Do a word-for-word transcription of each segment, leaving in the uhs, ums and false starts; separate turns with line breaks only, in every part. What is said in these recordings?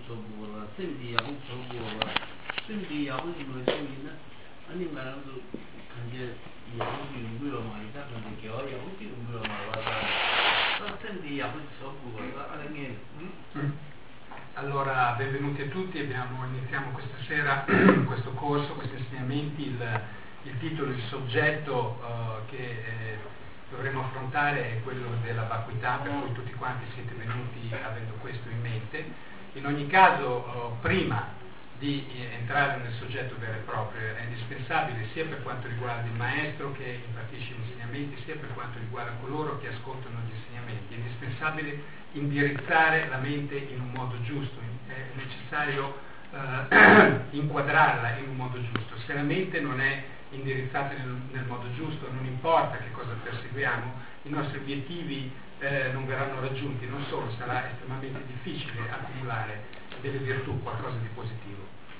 소부가 생디 야구 소부가 생디 야구 뭐 소리나 아니 말도 간제 야구 연구로 말이다 근데 겨 야구 연구로 말하다 생디 야구 소부가 아니
Allora, benvenuti a tutti, abbiamo, iniziamo questa sera questo corso, questi insegnamenti, il, il titolo, il soggetto uh, che eh, dovremo affrontare è quello della vacuità, per cui tutti quanti siete venuti avendo questo in mente. In ogni caso, uh, prima di eh, entrare nel soggetto vero e proprio, è indispensabile sia per quanto riguarda il maestro che impartisce gli insegnamenti, sia per quanto riguarda coloro che ascoltano gli insegnamenti, è indispensabile indirizzare la mente in un modo giusto, è necessario eh, inquadrarla in un modo giusto. Se la mente non è indirizzata nel, nel modo giusto, non importa che cosa perseguiamo, i nostri obiettivi eh, non verranno raggiunti, non solo sarà estremamente difficile accumulare delle virtù, qualcosa di positivo.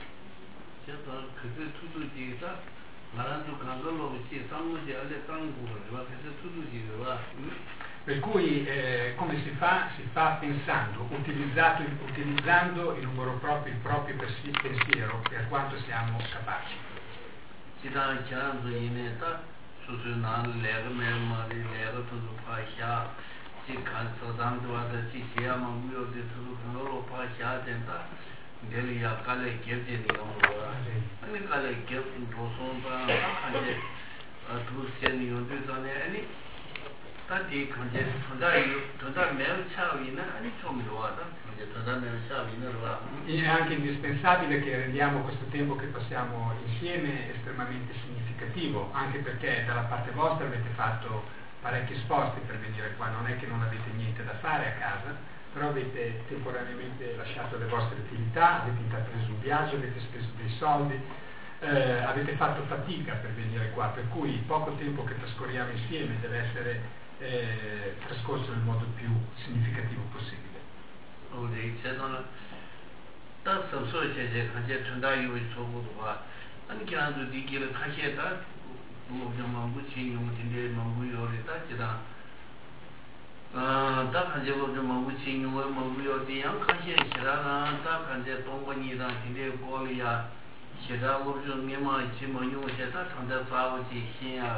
Per cui eh, come si fa? Si fa pensando, utilizzando il numero proprio, il proprio pensiero per quanto siamo capaci.
Delia kale gebje ni ngora ani kale geb doson ba khanje atu sen ni yonde zane ani ta di khanje thonda yu thonda mel chawi na ani chomi wa da khanje thonda mel chawi na wa.
È anche indispensabile che rendiamo questo tempo che passiamo insieme estremamente significativo, anche perché dalla parte vostra avete fatto parecchi sforzi per venire qua, non è che non avete niente da fare a casa, però avete temporaneamente lasciato le vostre attività, avete intrapreso un viaggio, avete speso dei soldi, eh, avete fatto fatica per venire qua, per cui il poco tempo che trascorriamo insieme deve essere eh, trascorso nel modo più significativo possibile.
다 간제고 좀 먹고 친구를 먹고요. 대양 간제 싫어라. 다 간제 동반이다. 근데 고리야. 싫어하고 좀 메모 지모요. 제가 상대 싸우지 신야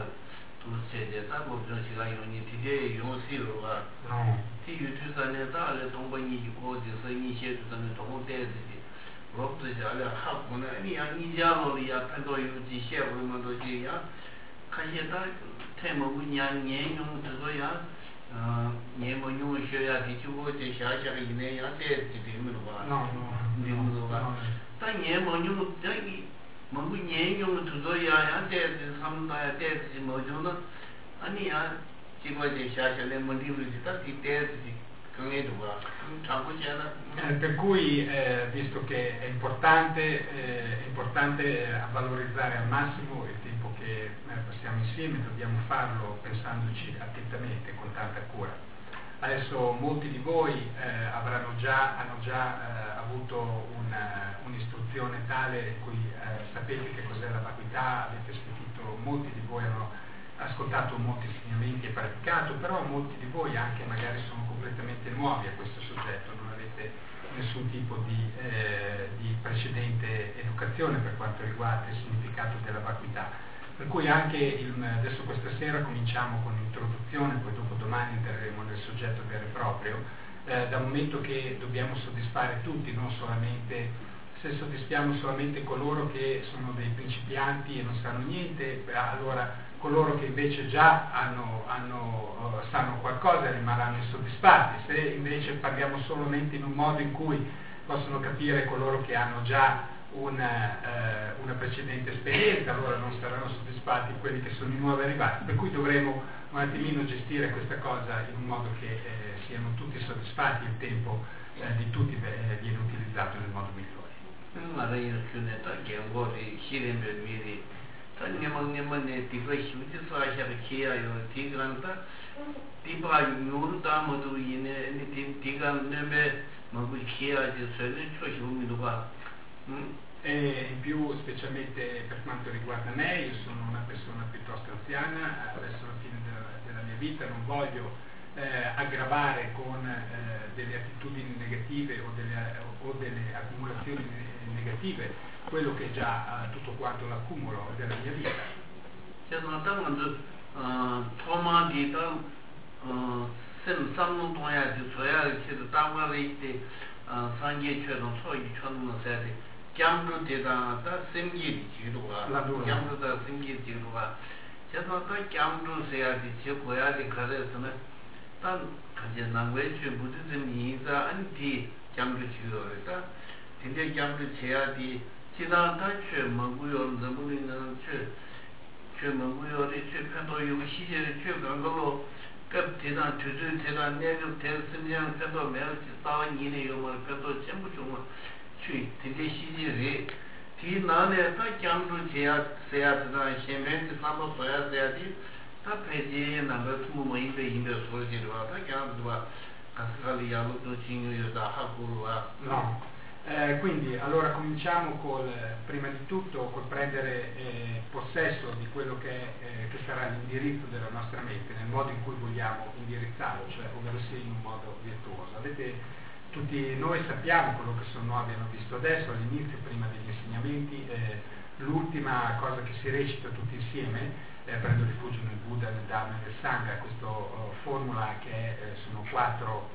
두세제 다 먹는 시간 요니 뒤에 용시로가. 뒤 유튜브에 다를 동반이 고지서 이셰도는 동대지. 로프도 잘해 하고는 아니 아니자로야 편도 유지 셰부면도 지야. 간제다 태모고 냥냥용 그거야. 어, 예모용 쉬어야 뒤치고 제 샤샤가 이내야 때 지금으로 봐. 지금으로 봐. 단 예모용 저기 뭔가 예용 두저야 때 삼다야 때 뭐죠는 아니야. 지금 제 샤샤를 뭔디를 다 뒤때 강해도 봐. 자고잖아.
Per cui eh, visto che è importante eh, è importante valorizzare al massimo il tempo che eh, passiamo insieme, dobbiamo farlo pensandoci attentamente, con tanta cura. Adesso molti di voi eh, avranno già, hanno già eh, avuto una, un'istruzione tale in cui eh, sapete che cos'è la vacuità, avete sentito, molti di voi hanno ascoltato molti insegnamenti e praticato, però molti di voi anche magari sono completamente nuovi a questo soggetto, non avete nessun tipo di, eh, di precedente educazione per quanto riguarda il significato della vacuità. Per cui anche il, adesso questa sera cominciamo con l'introduzione, poi dopo domani entreremo nel soggetto vero e proprio, eh, da un momento che dobbiamo soddisfare tutti, non solamente, se soddisfiamo solamente coloro che sono dei principianti e non sanno niente, allora coloro che invece già hanno, hanno, uh, sanno qualcosa rimarranno insoddisfatti. Se invece parliamo solamente in un modo in cui possono capire coloro che hanno già una, uh, una precedente esperienza, allora non saranno soddisfatti quelli che sono i nuovi arrivati, per cui dovremo un attimino gestire questa cosa in un modo che eh, siano tutti soddisfatti e il tempo eh, di tutti eh, viene utilizzato nel modo migliore.
Tannyamang nyamane tiba shuti sasha kiya yo tigranta tiba yuru tamadu yine ni tigan nebe magu kiya je sene choshumi duba.
E in più, specialmente per quanto riguarda me, io sono una persona piuttosto anziana, verso la fine della, della mia vita non voglio eh, aggravare con eh, delle attitudini negative o delle, o delle accumulazioni negative quello che è già eh, tutto quanto l'accumulo della mia vita.
sen samnung tongya di soya ri chi de tangwa ri de sangye chue dong so yi chun no sa de gyamru de da da simgi di ji do wa gyamru da simgi ji do wa cha da da gyamru se ya di chi ko ya de ka de sne ta ka je nang we chue bu de mi za an di gyamru ji do re da tin de gyamru che ya di chi da da chue ma gu yo de mu ni na chue chue ma gu yo de chue pen do yu xi je de chue gang lo 급 대단 주주 대단 내급 대승량 편도 매우지 싸운 일이 요말 편도 전부 좀 취 되게 시지리 뒤 나네 다 cam도 제야 세야다 셴멘지 삼도 소야 세야지 다 페이지에 나가 뭐 이베 이베 소리로 와다 cam도 와 가스갈이 야로도 진유다 하고 와
no. Eh, quindi allora cominciamo col, prima di tutto col prendere eh, possesso di quello che, eh, che sarà l'indirizzo della nostra mente nel modo in cui vogliamo indirizzarlo, cioè ovvero sia in un modo virtuoso. Avete, tutti noi sappiamo quello che sono noi abbiamo visto adesso all'inizio, prima degli insegnamenti, eh, l'ultima cosa che si recita tutti insieme, eh, prendo rifugio nel Buddha, nel Dhamma e nel Sangha, questa uh, formula che eh, sono quattro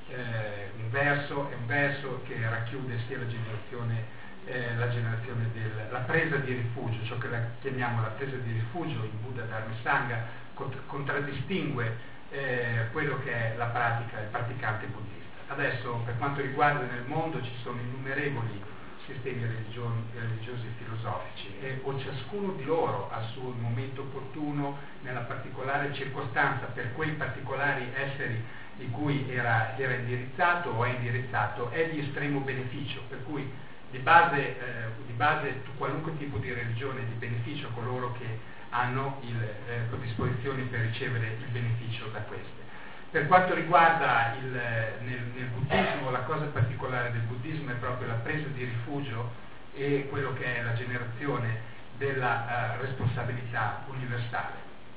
Eh, un verso è un verso che racchiude sia la generazione, eh, la, generazione del, la presa di rifugio, ciò che la chiamiamo la presa di rifugio in Buddha, Dharma e Sangha, cont- contraddistingue eh, quello che è la pratica, il praticante buddista. Adesso per quanto riguarda nel mondo ci sono innumerevoli sistemi religioni, religiosi e filosofici e o ciascuno di loro al suo momento opportuno, nella particolare circostanza, per quei particolari esseri di cui era, era indirizzato o è indirizzato, è di estremo beneficio, per cui di base, eh, di base qualunque tipo di religione è di beneficio a coloro che hanno il, eh, disposizioni per ricevere il beneficio da queste. Per quanto riguarda il, nel, nel buddismo, la cosa particolare del buddismo è proprio la presa di rifugio e quello che è la generazione della uh, responsabilità universale.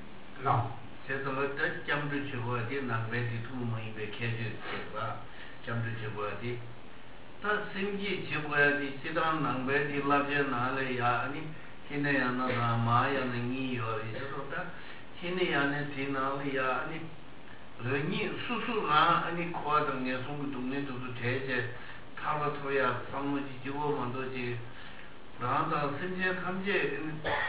No.
제가 잠도 치고 어디 남배디 투모이 베케지 제가 잠도 치고 어디 다 생기 치고 어디 지단 남배디 라제 나래야 아니 히네야나 마야는 이요 이거다 히네야네 디나리야 아니 르니 수수라 아니 코아등에 송구 동네도 대제 타로토야 상무지 지고만도지 나한테 생제 감제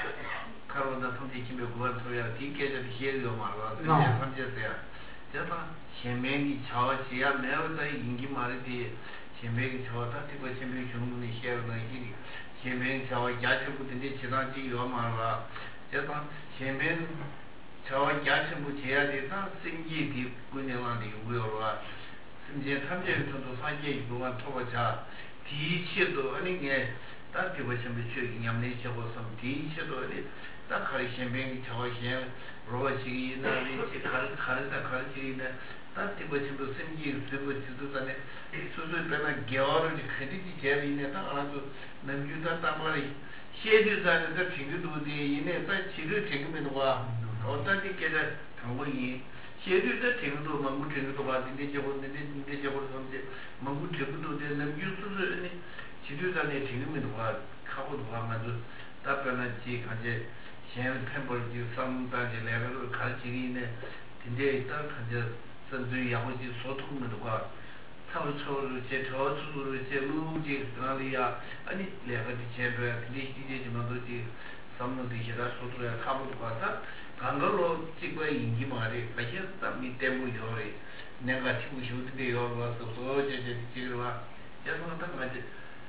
카로나 통지 김에 구한토야 디케저 디케요 말아 생제 감제세야 제가 셴맹이 저지야 매우다 인기 말이지 셴맹이 저다 티고 셴맹이 중문이 셰어나 이 셴맹이 저 야채부터인데 지나지 요 말아 제가 셴맹 저 야채부 제야 되다 생기 디 군영한테 요구요라 생제 감제부터도 사기에 이동한 토바자 디치도 아니 게 딱히 보시면 저기 냠내 저거서 디치도 아니 딱 가르치면 저기에 로시기 나리 가르 가르다 가르치는 딱 보시면 생기 수고 지도자네 수수 배나 겨울을 크리지 제비네 딱 알아도 남주다 담아리 셰드자는 저 친구들이 이내 자 치료 책임을 와 어떻게 계절 당원이 셰드자 친구도 망고 친구도 받는데 저거는데 근데 저거 선제 망고 친구도 되는 유수를 치료자네 책임을 와 하고 와가지고 답변하지 가제 셴 템벌지 삼다지 레벨을 가르치기네 근데 일단 가제 선주의 야고지 소통도 과 차우초를 제 저주를 제 루지 나리아 아니 레벨이 제베 리시지지만도지 삼노디시라 소토야 카모도 과다 강걸로 찍고 인기 말이 가셨다 밑에무 요리 내가 치고 싶은데 요와서 소제제 지르와 제가 딱 맞지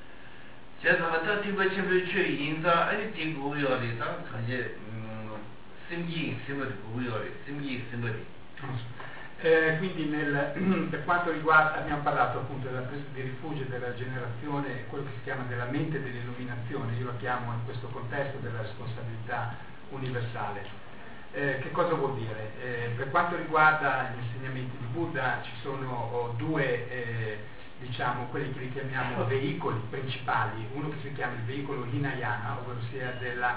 제가 갖다 티버침을 취 인자 아니 디고요리 다 가제 심기 심을 고요리 심기 심을
Eh, quindi nel, per quanto riguarda, abbiamo parlato appunto della presa di rifugio della generazione, quello che si chiama della mente dell'illuminazione, io lo chiamo in questo contesto della responsabilità universale. Eh, che cosa vuol dire? Eh, per quanto riguarda gli insegnamenti di Buddha ci sono oh, due, eh, diciamo, quelli che li chiamiamo veicoli principali, uno che si chiama il veicolo Hinayana, ovvero sia della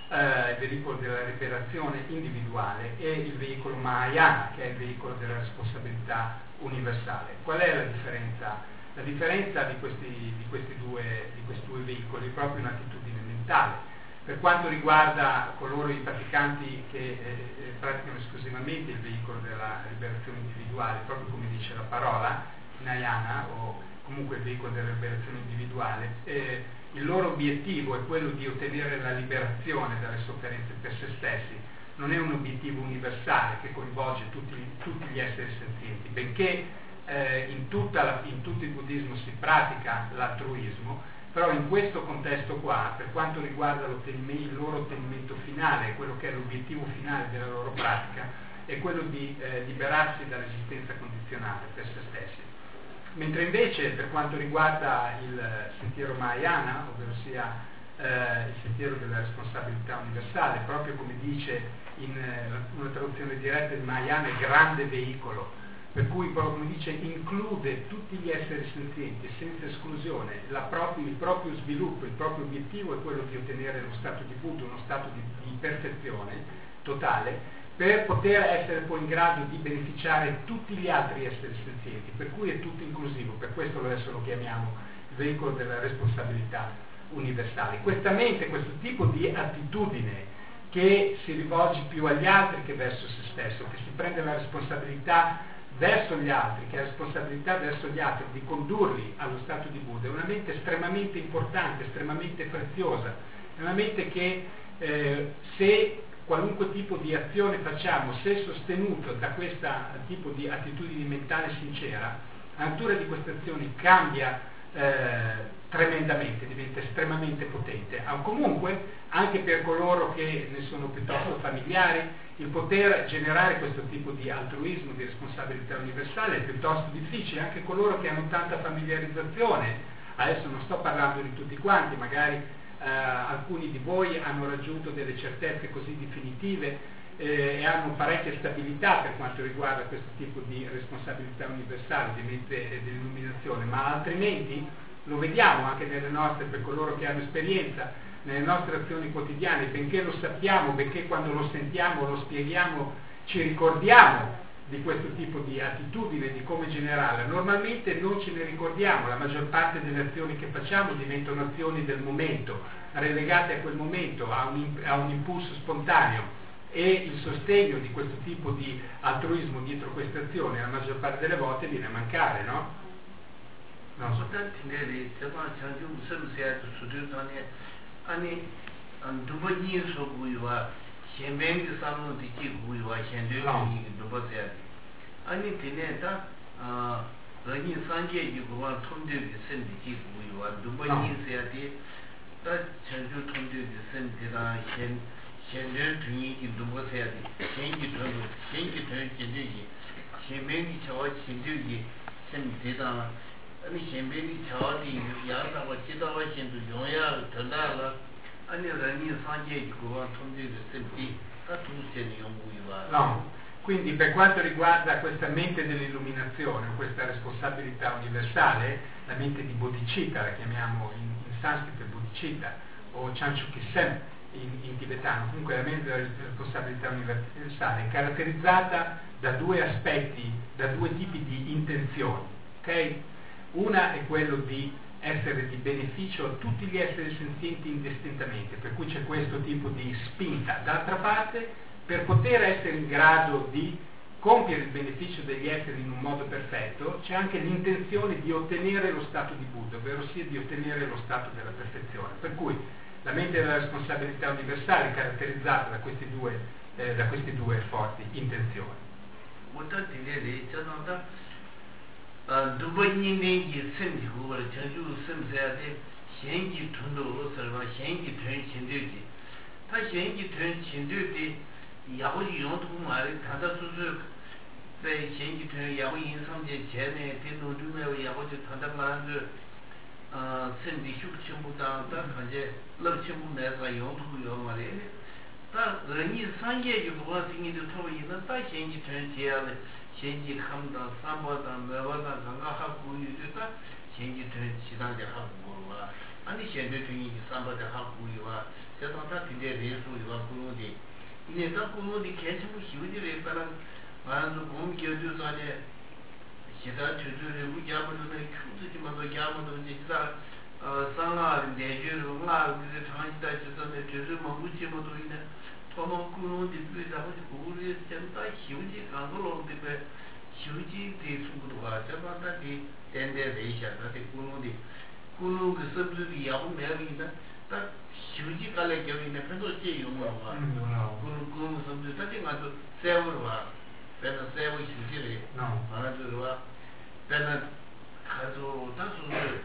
eh, il veicolo della liberazione individuale, e il veicolo Mahayana, che è il veicolo della responsabilità universale. Qual è la differenza? La differenza di questi, di questi, due, di questi due veicoli è proprio un'attitudine mentale. Per quanto riguarda coloro i praticanti che eh, praticano esclusivamente il veicolo della liberazione individuale, proprio come dice la parola, Hinayana, o comunque il veicolo della liberazione individuale, eh, il loro obiettivo è quello di ottenere la liberazione dalle sofferenze per se stessi. Non è un obiettivo universale che coinvolge tutti, tutti gli esseri senzienti, benché eh, in, tutta la, in tutto il buddismo si pratica l'altruismo, però in questo contesto qua, per quanto riguarda il loro ottenimento finale, quello che è l'obiettivo finale della loro pratica, è quello di eh, liberarsi dall'esistenza condizionale per se stessi. Mentre invece per quanto riguarda il sentiero Mahayana, ovvero sia eh, il sentiero della responsabilità universale, proprio come dice in eh, una traduzione diretta, il Mahayana è grande veicolo, per cui proprio come dice include tutti gli esseri senzienti senza esclusione. La proprio, il proprio sviluppo, il proprio obiettivo è quello di ottenere lo stato di Buddha, uno stato di, di perfezione totale, per poter essere poi in grado di beneficiare tutti gli altri esseri senzienti, per cui è tutto inclusivo. Per questo adesso lo chiamiamo il veicolo della responsabilità universale. Questa mente, questo tipo di attitudine che si rivolge più agli altri che verso se stesso, che si prende la responsabilità verso gli altri, che ha responsabilità verso gli altri di condurli allo stato di Buddha, è una mente estremamente importante, estremamente preziosa, è una mente che eh, se qualunque tipo di azione facciamo, se sostenuto da questo tipo di attitudine mentale sincera, la natura di queste azioni cambia eh, tremendamente, diventa estremamente potente. Ah, comunque, anche per coloro che ne sono piuttosto familiari, il poter generare questo tipo di altruismo, di responsabilità universale è piuttosto difficile. Anche coloro che hanno tanta familiarizzazione, adesso non sto parlando di tutti quanti, magari eh, alcuni di voi hanno raggiunto delle certezze così definitive eh, e hanno parecchia stabilità per quanto riguarda questo tipo di responsabilità universale, di mente dell'illuminazione, ma altrimenti lo vediamo anche nelle nostre, per coloro che hanno esperienza, nelle nostre azioni quotidiane, benché lo sappiamo, benché quando lo sentiamo, lo spieghiamo, ci ricordiamo di questo tipo di attitudine, di come generarla, normalmente non ce ne ricordiamo. La maggior parte delle azioni che facciamo diventano azioni del momento, relegate a quel momento, a un, a un impulso spontaneo, e il sostegno di questo tipo di altruismo dietro queste azioni la maggior parte delle volte viene a mancare, no? No.
아니 두번이 소구이와 현명의 삶을 뒤지 구이와 현대적인 누버세야 아니 되네다 아 러니 산계 이거와 통제의 선비지 구이와 두번이 세야디 다 전주 통제의 선비라 현 현대 중이 누버세야디 현기 돈 현기 돈 진짜지 현명이 저와 진짜지 선비다 아니 현명이 저와디 야다와 지다와 신도 용야 전달라 아니 라니 산제 그거 통제를 sempre 다 두세니 용구이와
no. Quindi per quanto riguarda questa mente dell'illuminazione, questa responsabilità universale, la mente di Bodhicitta, la chiamiamo in, in sanscrito Bodhicitta o Chanchukisen in, in tibetano, comunque la mente della responsabilità universale è caratterizzata da due aspetti, da due tipi di intenzioni, ok? Una è quello di essere di beneficio a tutti gli esseri senzienti indistintamente, per cui c'è questo tipo di spinta. D'altra parte, per poter essere in grado di compiere il beneficio degli esseri in un modo perfetto, c'è anche l'intenzione di ottenere lo stato di Buddha, ovvero sia di ottenere lo stato della perfezione. Per cui la mente della responsabilità universale è caratterizzata da questi due, eh, da queste due forti intenzioni.
두번이네기 선지고를 전주 섬세하되 현기 tun도 설마 현기 된 진도지 다 현기 된 진도지 야고지 용도 말이 다다 수수 배 현기 된 야고 인상제 전에 된노두메 야고지 다다 말한데 어 선지 휴침보다 다 이제 럽침부 내가 용도요 말이 다 은이 상계의 부분 생기도 토이는 다 현기 된 제야를 현지 감다 삼보다 매보다 강가하고 유도다 현지 된 지단제 하고 와 아니 현대 중이 삼보다 하고 와 세상다 딘데 레수가 꾸노디 이네다 꾸노디 개심부 희우디를 따라 말아서 공기어주산에 시다 주주를 무자부는 큐즈지만도 야무도 진짜 어 상아 내주로 나 그게 장시다 주선에 주주 먹지모도 있네 토모 꾸노디 그다고 우리 센터 희우지 강도로데 희우지 대수도가 저반다디 덴데 레이샤다데 꾸노디 꾸노 그 서브들이 야고 매리나 딱 희우지 갈래 겨이네 그래도 제 용어가 꾸노 꾸노 서브들 다지 가서 세워와 배는 세워 희우지를 말아줘와 배는 가서 다수를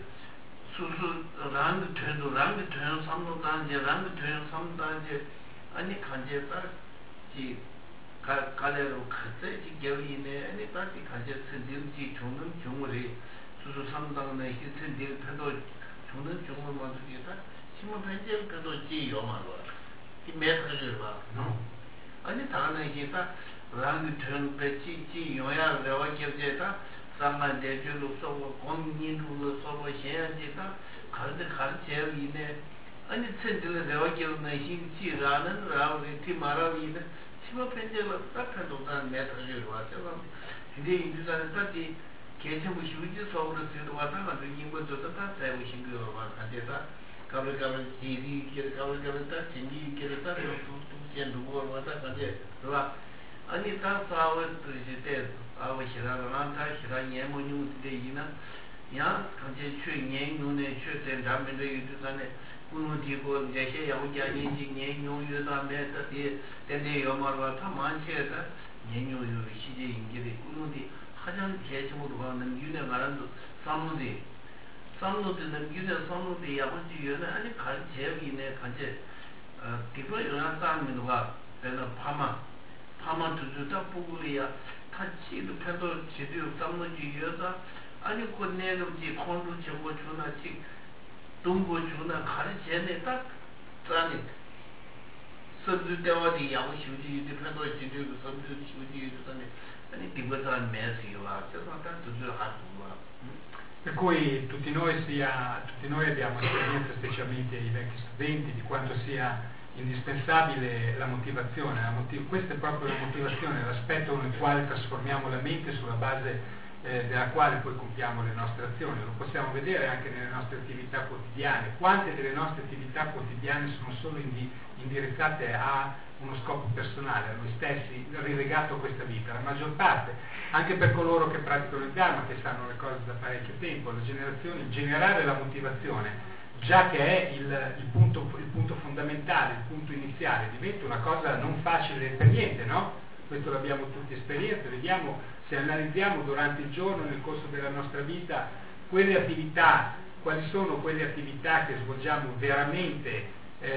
수수 랑드 트렌도 랑드 트렌 삼도 단지 랑드 트렌 삼 단지 아니 간제 딱지 갈래로 그때지 겨이네 아니 딱지 간제 선진지 종는 종물이 수수 삼당의 희천딜 패도 종는 종물 만들기다 심은 편제 그도 지요만로 이 메타를 봐 아니 다는 기타 랑드 트렌 배치 지 요야 레와 겨제다 상만 대주로 서고 공인으로 서고 해야지다 가르데 가르쳐이네 아니 천들을 내가 기억나 힘지라는 라우리 티마라위네 심어 편제로 딱해도 난 메타를 와서 근데 인주사는 딱히 개체부 휴지 서울을 쓰도 왔다가 인고도 다 세고 신경을 와가지고 가불가불 지리 가불가불 다 진기 길다 또또또 누구 왔다 가지 와 아니 다 싸울 때 아우 시라랑 다 시라 예모뉴데 이나 야 간제 최년 눈에 최된 담면도 유주산에 꾸누디고 이제 야우자니 진년 요유다 메다디 근데 요마가 다 많지다 년요유 시제 인기리 꾸누디 하장 개체모도 가는 윤에 가는도 삼무디 삼무디는 윤에 삼무디 야부지 윤에 아니 간 제비네 간제 어 디고 요나 싸면도가 되는 파마 파마 두주다 부구리야 타치도 패도 제대로 삼무지 여자 아니 권내는지 콘도 정보 주나지 동고 주나 가르치네 딱 짜니 서주 때와디 야고 휴지 패도 제대로 서주 휴지 주다네 아니 디버산 메시와 저상다 두주 하고와
per cui tutti noi sia tutti noi abbiamo esperienza, specialmente i vecchi studenti, di quanto sia indispensabile la motivazione. La motiv- questa è proprio la motivazione, l'aspetto nel quale trasformiamo la mente, sulla base eh, della quale poi compiamo le nostre azioni. Lo possiamo vedere anche nelle nostre attività quotidiane. Quante delle nostre attività quotidiane sono solo indi- indirizzate a uno scopo personale, a noi stessi, rilegato a questa vita? La maggior parte, anche per coloro che praticano il Dharma, che sanno le cose da parecchio tempo, la generazione, il generare la motivazione, già che è il, il, punto, il punto fondamentale, il punto iniziale, diventa una cosa non facile per niente, no? Questo l'abbiamo tutti esperienza, vediamo, se analizziamo durante il giorno, nel corso della nostra vita, quelle attività, quali sono quelle attività che svolgiamo veramente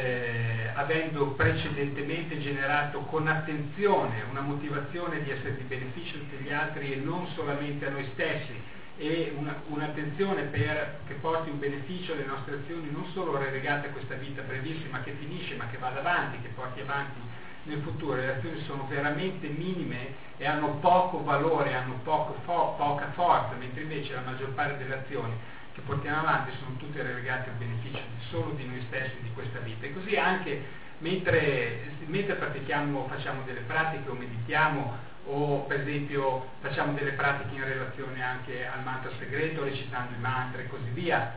eh, avendo precedentemente generato con attenzione una motivazione di essere di beneficio a tutti gli altri e non solamente a noi stessi, e una, un'attenzione per, che porti un beneficio alle nostre azioni non solo relegate a questa vita brevissima che finisce, ma che vada avanti, che porti avanti nel futuro. Le azioni sono veramente minime e hanno poco valore, hanno poco fo- poca forza, mentre invece la maggior parte delle azioni che portiamo avanti sono tutte relegate al beneficio di, solo di noi stessi, di questa vita. E così anche mentre, mentre pratichiamo, facciamo delle pratiche o meditiamo, o per esempio facciamo delle pratiche in relazione anche al mantra segreto, recitando i mantra e così via,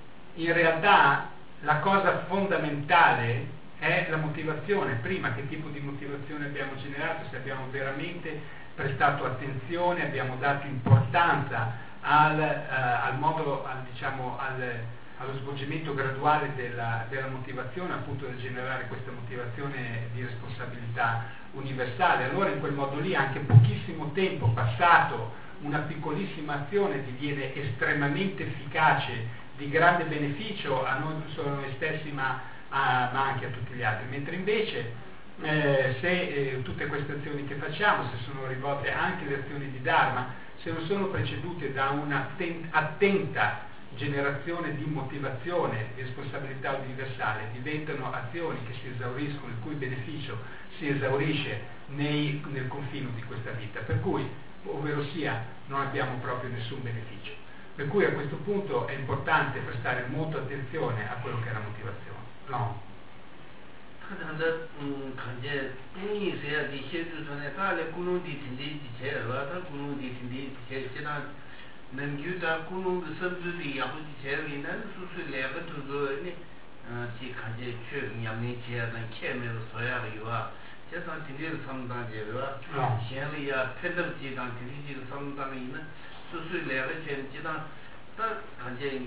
in realtà la cosa fondamentale è la motivazione. Prima, che tipo di motivazione abbiamo generato, se abbiamo veramente prestato attenzione, abbiamo dato importanza al, eh, al modo, al, diciamo, al, allo svolgimento graduale della, della motivazione, appunto del generare questa motivazione di responsabilità universale. Allora in quel modo lì anche pochissimo tempo passato, una piccolissima azione diviene estremamente efficace, di grande beneficio a noi, non solo a noi stessi, ma, a, ma anche a tutti gli altri. Mentre invece eh, se eh, tutte queste azioni che facciamo, se sono rivolte anche le azioni di Dharma, se non sono precedute da un'attenta generazione di motivazione, di responsabilità universale, diventano azioni che si esauriscono, il cui beneficio si esaurisce nei, nel confine di questa vita, per cui, ovvero sia, non abbiamo proprio nessun beneficio. Per cui a questo punto è importante prestare molta attenzione a quello che è la motivazione. No.
그런데 음 간제 땡이 있어야 이 실주 전에 달에 구능디 tin디 제가 구능디 tin디 제 지난 남규다 구능 선들이 야부지 제리는 수수래가 두고니 어지 간제 최양이 제하는 케메로 소야리와 제가 tin디 상당제와 현리야 패들지당 tin디 상당이는 수수래가 제 지난 딱 간제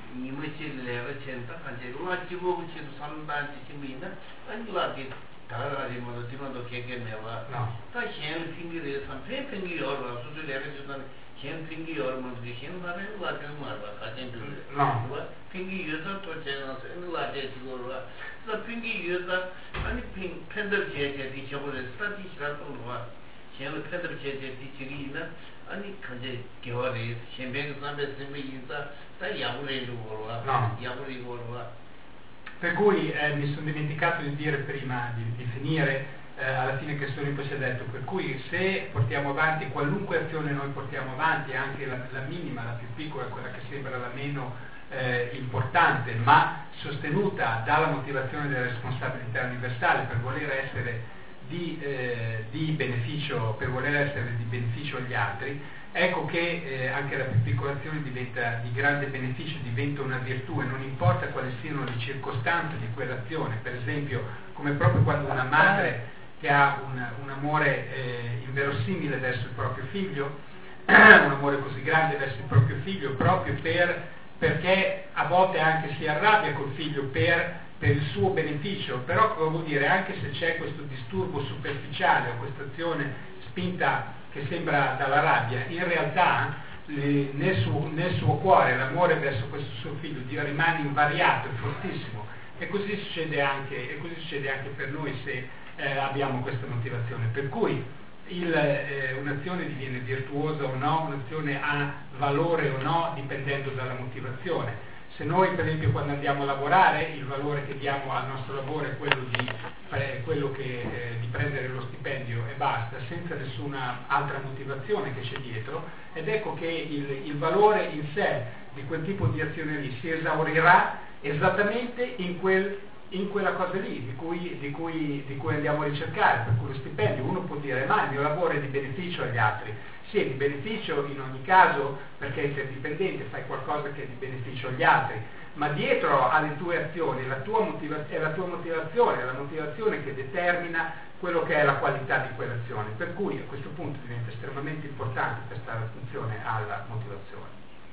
이모지래가 젠다 간제 로아지고 지도 상당 지금이는 안라디 다라리 모두 디만도 개개매와 다 현을 핑기를 삼페 핑기 열어 수수래가 주는 현 핑기 열면 그 현바를 와든 말과 같은 줄 와, 핑기 여자 또 제가 생각하지 지고라. 그 핑기 여자 아니 핑 팬들 제제디 저번에 스타티스라고 와. 현을 팬들 제제디 지기는 아니 간제 개월에 현뱅 삼백 인사 다 야구레로 와. 야구레로 와.
Per cui eh, mi sono dimenticato di dire prima di, di finire, eh, alla fine che sono in detto, per cui se portiamo avanti qualunque azione noi portiamo avanti, anche la, la minima, la più piccola, quella che sembra la meno eh, importante, ma sostenuta dalla motivazione della responsabilità universale per voler essere di, eh, di beneficio, per voler essere di beneficio agli altri, ecco che eh, anche la più piccola azione diventa di grande beneficio, diventa una virtù e non importa quali siano le circostanze di quell'azione. Per esempio, come proprio quando una madre che ha un, un amore eh, inverosimile verso il proprio figlio, un amore così grande verso il proprio figlio, proprio per, perché a volte anche si arrabbia col figlio per, per il suo beneficio, però cosa vuol dire, anche se c'è questo disturbo superficiale o questa azione spinta che sembra dalla rabbia, in realtà eh, nel, suo, nel suo cuore l'amore verso questo suo figlio Dio rimane invariato e fortissimo, e così succede anche, e così succede anche per noi se eh, abbiamo questa motivazione, per cui il, eh, un'azione diviene virtuosa o no, un'azione ha valore o no dipendendo dalla motivazione. Se noi per esempio quando andiamo a lavorare il valore che diamo al nostro lavoro è quello di, eh, quello che, eh, di prendere lo stipendio e basta, senza nessuna altra motivazione che c'è dietro, ed ecco che il, il valore in sé di quel tipo di azione lì si esaurirà esattamente in, quel, in quella cosa lì di cui, di, cui, di cui andiamo a ricercare, per cui lo stipendio. Uno può dire ma il mio lavoro è di beneficio agli altri. Sì, è di beneficio in ogni caso perché sei dipendente, fai qualcosa che è di beneficio agli altri, ma dietro alle tue azioni la tua motiva- è la tua motivazione, è la motivazione che determina quello che è la qualità di quell'azione, per cui a questo punto diventa estremamente importante prestare attenzione alla motivazione.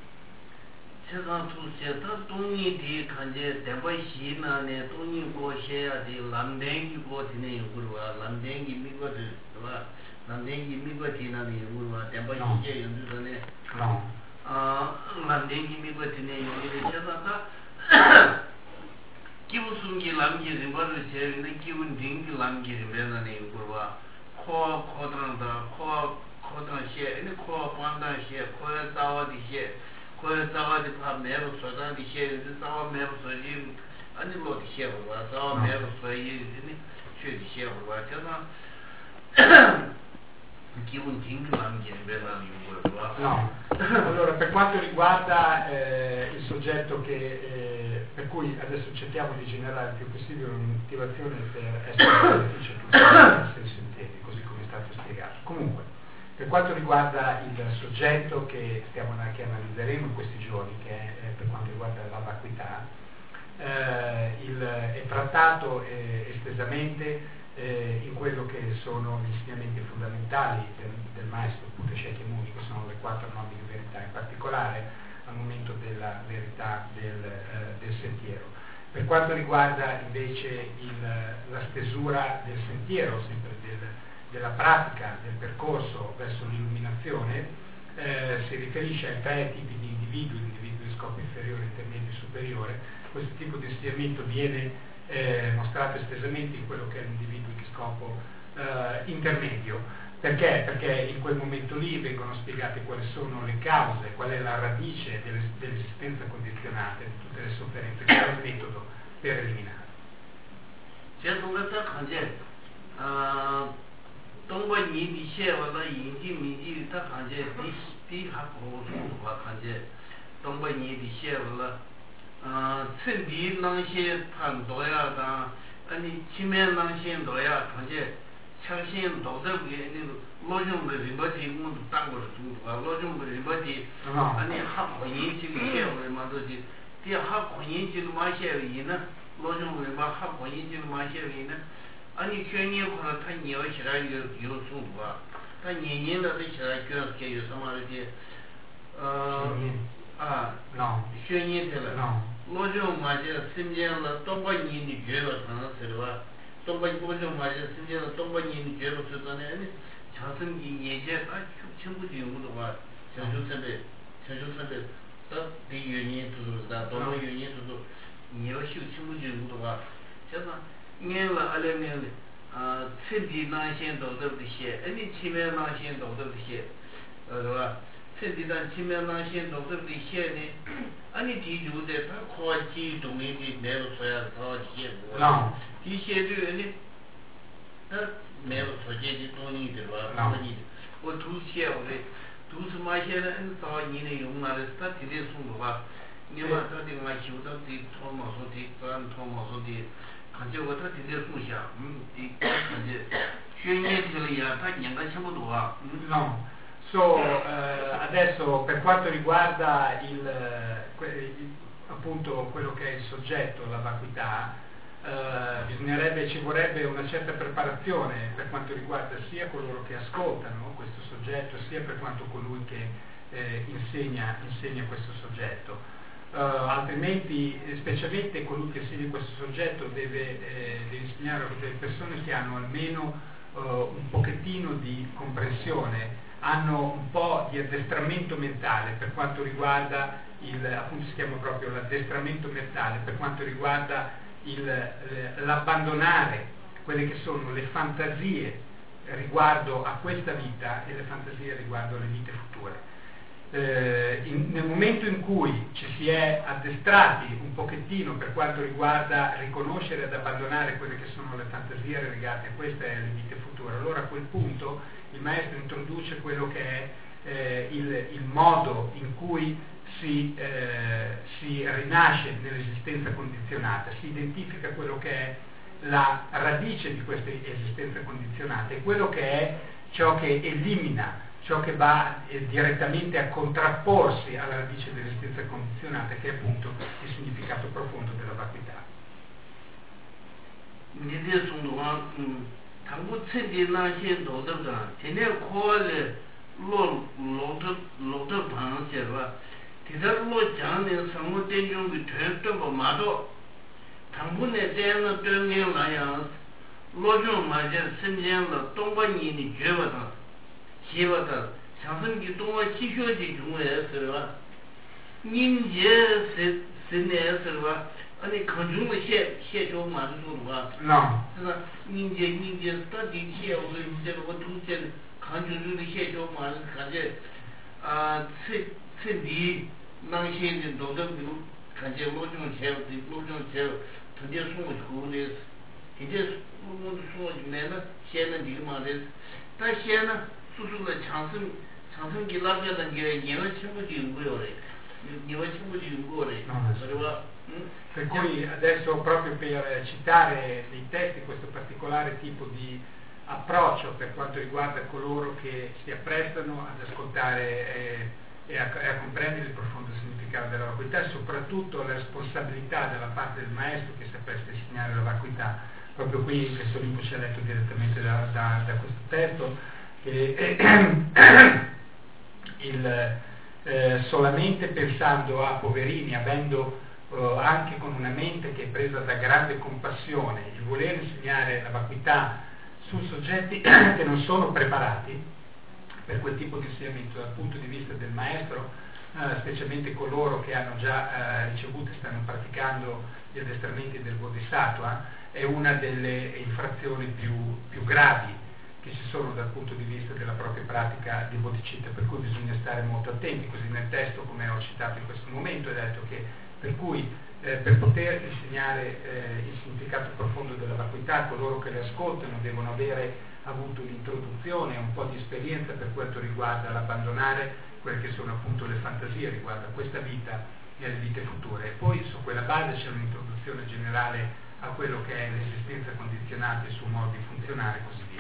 세상 두세다 동이디 간제 대바시나네 동이 고셔야디 람댕이 고티네 요구와 람댕이 미고들 와 람댕이 미고티나네 요구와 대바시제 연주선에 아 람댕이 미고티네 요구를 쳐다가 기부순기 람기를 뭐를 제는 기분 딩기 람기를 매나네 요구와 코 코드랑다 코 코드랑시에 이 코 반단시에 코에 자와디시에 कोई चावा दिखा मेरे सोचा दिखे चावा मेरे सोची अन्य लोग दिखे हुआ चावा मेरे सोई इतनी चुन दिखे हुआ चला 기분 딩글한 게 bello
no. Allora, per quanto riguarda eh, il soggetto che eh, per cui adesso cerchiamo di generare il più possibile una motivazione per essere beneficio a tutti, essere sentiti, così come è stato spiegato. Comunque, per quanto riguarda il soggetto che, stiamo, che analizzeremo in questi giorni, che è eh, per quanto riguarda la vacuità, eh, il, è trattato eh, estesamente eh, in quello che sono gli insegnamenti fondamentali del, del maestro Buddha Shakyamuni, che sono le quattro nobili verità, in particolare al momento della verità del, eh, del sentiero. Per quanto riguarda invece il, la stesura del sentiero, sempre del, della pratica del percorso verso l'illuminazione, eh, si riferisce ai tre tipi di individui, l'individuo di scopo inferiore, intermedio e superiore. Questo tipo di insegnamento viene eh, mostrato estesamente in quello che è l'individuo di scopo eh, intermedio. Perché? Perché in quel momento lì vengono spiegate quali sono le cause, qual è la radice dell'esistenza condizionata di tutte le sofferenze, qual è il metodo per eliminare.
동바 니디 셰와라 인지 미지 다 간제 디디 하고 소와 간제 동바 니디 셰와라 아 쳔디 낭셰 판도야다 아니 치매랑 신도야 강제 창신 도덕이 아니 로종의 리버티 문도 땅거를 두고 로종의 리버티 아니 학원이 지금 해오를 만들지 디 학원이 지금 마셔이나 로종의 마 학원이 지금 마셔이나 아니 괜히 그런 타니어 시라이 요소가 타 년년의 시라이 그렇게 요소말이지 어아 괜히 되라 로종 맞아 심지어는 동반인이 죄가 하나스러워 동반 로종 맞아 심지어는 동반인이 죄로 쓰더니 자성기 예제 딱 전부지 용도가 전주선배 전주선배 또 대유니 두다 동반 유니 두도 니어시 전부지 용도가 제가 내가 알려면 아 천지 난신도 되듯이 아니 치매 난신도 되듯이 어라 천지단 치매 난신도 되듯이 아니 뒤주대 다 코아지 동의지 내로 써야 더 지고 뒤셰도 아니 다 내로 소재지 돈이 들어와 돈이 뭐 두시에 두스 마셔는 더 니네 용나를 다 뒤에 숨어가 니마 더 되게 마시고도 뒤 토마소 뒤 간 토마소 뒤 간제 어떻게 뒤에 숨으셔 음이 간제 쉐니들이야 다 년간 전부도 와
So, eh, adesso per quanto riguarda il, il, appunto quello che è il soggetto, la vacuità, eh, bisognerebbe, ci vorrebbe una certa preparazione per quanto riguarda sia coloro che ascoltano questo soggetto, sia per quanto colui che eh, insegna, insegna questo soggetto. Uh, altrimenti, specialmente colui che insegna questo soggetto deve, eh, deve insegnare a delle persone che hanno almeno uh, un pochettino di comprensione, hanno un po' di addestramento mentale per quanto riguarda il, appunto si chiama proprio l'addestramento mentale, per quanto riguarda il, l'abbandonare quelle che sono le fantasie riguardo a questa vita e le fantasie riguardo alle vite future. Eh, in, nel momento in cui ci si è addestrati un pochettino per quanto riguarda riconoscere ed abbandonare quelle che sono le fantasie legate a queste e alle vite future, allora a quel punto il maestro introduce quello che è eh, il, il modo in cui si, eh, si rinasce nell'esistenza condizionata, si identifica quello che è la radice di questa esistenza condizionata e quello che è ciò che elimina, ciò che va eh, direttamente a contrapporsi alla radice dell'esistenza condizionata, che è appunto il significato profondo della vacuità.
당부 천지 나신 도덕가 전에 코를 로 로도 로도 방세가 디자로 장의 상무 대중의 되었던 마도 당분에 대한 병에 나야 로종 맞아 심지어는 동반인이 죄받아 시받아 상승기 동안 시효지 중에서가 님제 세네서가 아니 건중의 시 시조 만두가 그래서 인제 인제 스터디 시에 우리 이제 뭐 두째 간주주의 시조 만 가제 아 세세디 낭시의 도덕도 가제 모종 제어 모종 제어 드디어 숨을 고르네 이제 모두 숨어지면은 시에는 지금 말해 다시에는 수수의 장승 장승기 라면은 게 예원 친구지 연구요래 예원 친구지 연구요래 그래서
Per cui adesso proprio per citare dei testi questo particolare tipo di approccio per quanto riguarda coloro che si apprestano ad ascoltare e, e, a, e a comprendere il profondo significato della vacuità e soprattutto la responsabilità dalla parte del maestro che si appresta a insegnare la vacuità. Proprio qui in questo libro ci ha letto direttamente da, da, da questo testo che eh, il, eh, solamente pensando a poverini, avendo Uh, anche con una mente che è presa da grande compassione, il voler insegnare la vacuità su soggetti che non sono preparati per quel tipo di insegnamento dal punto di vista del maestro, uh, specialmente coloro che hanno già uh, ricevuto e stanno praticando gli addestramenti del Bodhisattva, è una delle infrazioni più, più gravi che ci sono dal punto di vista della propria pratica di bodhicitta, per cui bisogna stare molto attenti. Così nel testo, come ho citato in questo momento, è detto che per cui eh, per poter insegnare eh, il significato profondo della vacuità, coloro che le ascoltano devono avere avuto un'introduzione, un po' di esperienza per quanto riguarda l'abbandonare quelle che sono appunto le fantasie riguardo a questa vita e alle vite future. E poi su quella base c'è un'introduzione generale a quello che è l'esistenza condizionata, il suo modo di funzionare e così via.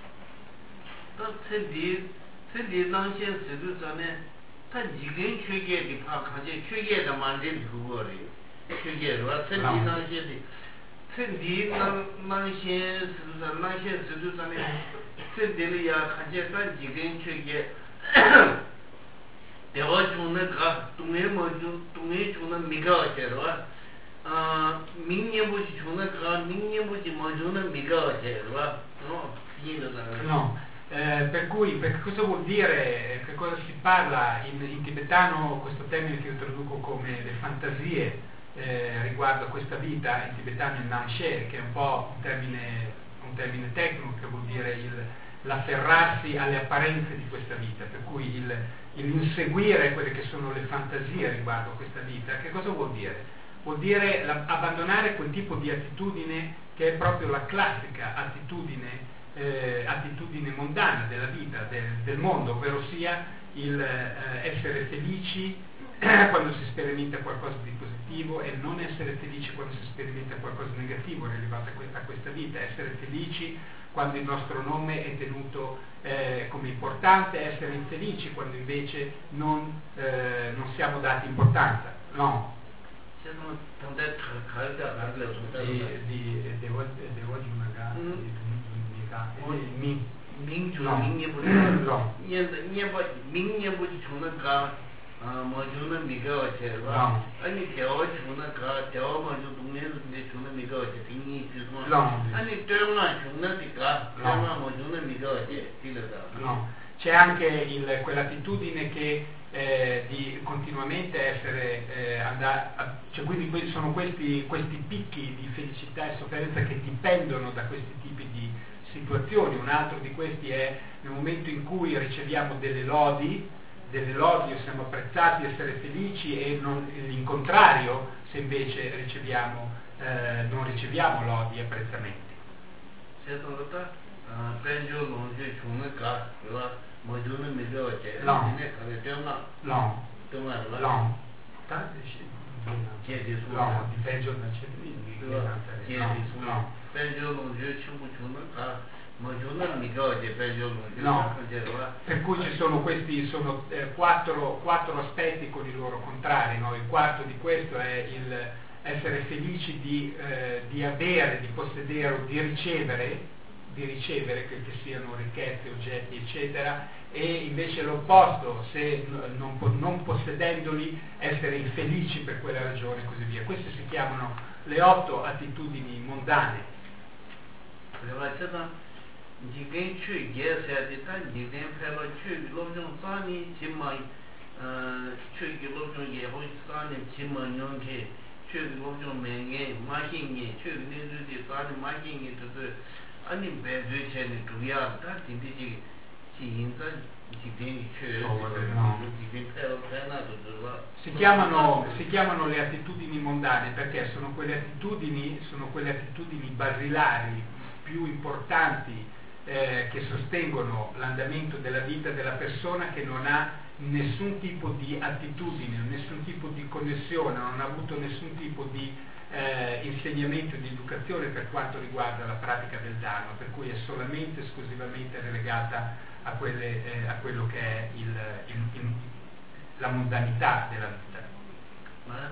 대화 중에 가 동네 뭐죠 동네 중에 미가 제로와 아 민년부지 중에 가 민년부지 뭐죠는 미가 제로와 어
no eh, per cui per cosa vuol dire che cosa si parla in, in tibetano, questo termine che io traduco come le fantasie eh, riguardo a questa vita in tibetano il namshe, che è un po' un termine un termine tecnico che vuol dire il l'afferrarsi alle apparenze di questa vita, per cui il, il inseguire quelle che sono le fantasie riguardo a questa vita. Che cosa vuol dire? Vuol dire la, abbandonare quel tipo di attitudine che è proprio la classica attitudine, eh, attitudine mondana della vita, del, del mondo, ovvero sia il eh, essere felici quando si sperimenta qualcosa di positivo e non essere felici quando si sperimenta qualcosa di negativo relevato a questa vita, essere felici quando il nostro nome è tenuto eh, come importante, essere infelici quando invece non, eh, non siamo dati importanza. No. Di, di, devo, devo di una gara, di, mi.
민주
No.
민년부지
No.
년년부 민년부지 주는 가 뭐 주는 미가 제로와 아니 대화 주는 가 대화 먼저 동네에서 주는 미가 제 등이 주고 아니 대화 주는 미가 대화 뭐 주는 미가 제 딜러다.
No. C'è anche il, quell'attitudine che eh, di continuamente essere eh, andare, cioè quindi sono questi, questi picchi di felicità e sofferenza che dipendono da questi tipi di situazioni. Un altro di questi è nel momento in cui riceviamo delle lodi, delle lodi siamo apprezzati, essere felici, e non, in contrario se invece riceviamo, eh, non riceviamo lodi e apprezzamenti. No. No. No. No, di peggio da No, per cui ci sono questi sono eh, quattro, quattro aspetti con i loro contrari, no? Il quarto di questo è il essere felici di, eh, di avere, di possedere o di ricevere, di ricevere che, che siano ricchezze, oggetti, eccetera, e invece l'opposto, se non, non possedendoli, essere infelici per quella ragione e così via. Queste si chiamano le otto attitudini mondane.
지금 추기에서 일단 지금 별로 추기 로종 산이 지만 어 추기 로종 예보 산이 지만 용기 추기 로종 맹에 마신이 추기 내주지 산이 마신이 또 아니 배주체는 두야 다 진디지 지인자 지금 추 지금 별로 변화도 들어
si chiamano si chiamano le attitudini mondane perché sono quelle attitudini sono quelle attitudini basilari più importanti Eh, che sostengono l'andamento della vita della persona, che non ha nessun tipo di attitudine, nessun tipo di connessione, non ha avuto nessun tipo di eh, insegnamento, di educazione per quanto riguarda la pratica del Dharma, per cui è solamente esclusivamente relegata a, quelle, eh, a quello che è il, il, il, la mondanità della vita.
Ma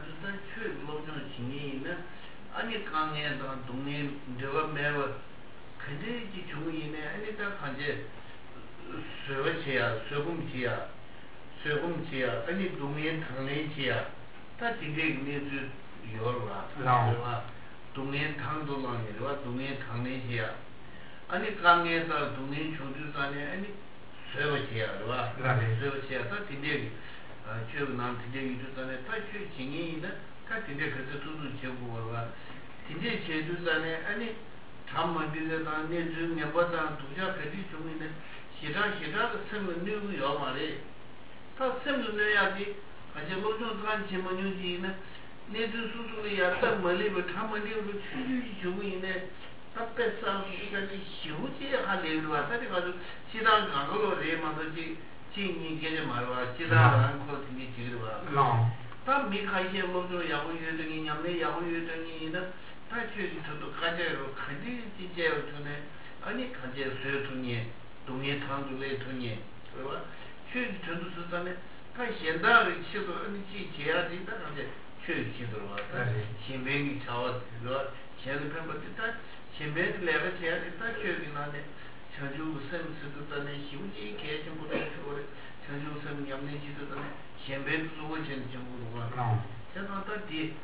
근데 이 중에는 아니다 간제 서치야 서금치야 서금치야 아니 동네 당내치야 다 진행내주 요라 그러나 동네 당도랑이와 동네 당내치야 아니 강에서 동네 주주산에 아니 서치야와 서치야 다 진행 아 저난 진행 주산에 다 진행이나 다 진행 그래서 두두 제고와 진행 제주산에 아니 참만들다 내주 내보다 두자 그리 중에는 시라 시라 생을 내고요 말에 다 생을 내야지 아주 로좀 간지만유지는 내주 수수야 딱 멀리고 참만들고 추주지 중에는 답변상 이거는 쉬우지 하려고 왔다리 가지고 시라 가고로 레마도지 진이 게네 말와 시라 않고 진이 지르와 다 미카이에 로좀 야고 유등이 냠내 야고 유등이는 다 최기 저도 가져로 간디 지제어 전에 아니 간제 수요통에 동해 탕도에 통에 그러와 최기 저도 수단에 다 현다의 치도 아니 지 제야 된다 간제 최기 치도록 왔다 신명이 차와 그거 제가 펴봤다 신명 레벨 제야 된다 최기 나네 전주 선수도 전에 희우지 개정보다 그거를 전주 선 염내지도 전에 신명 수고 전 정보도 와 제가 다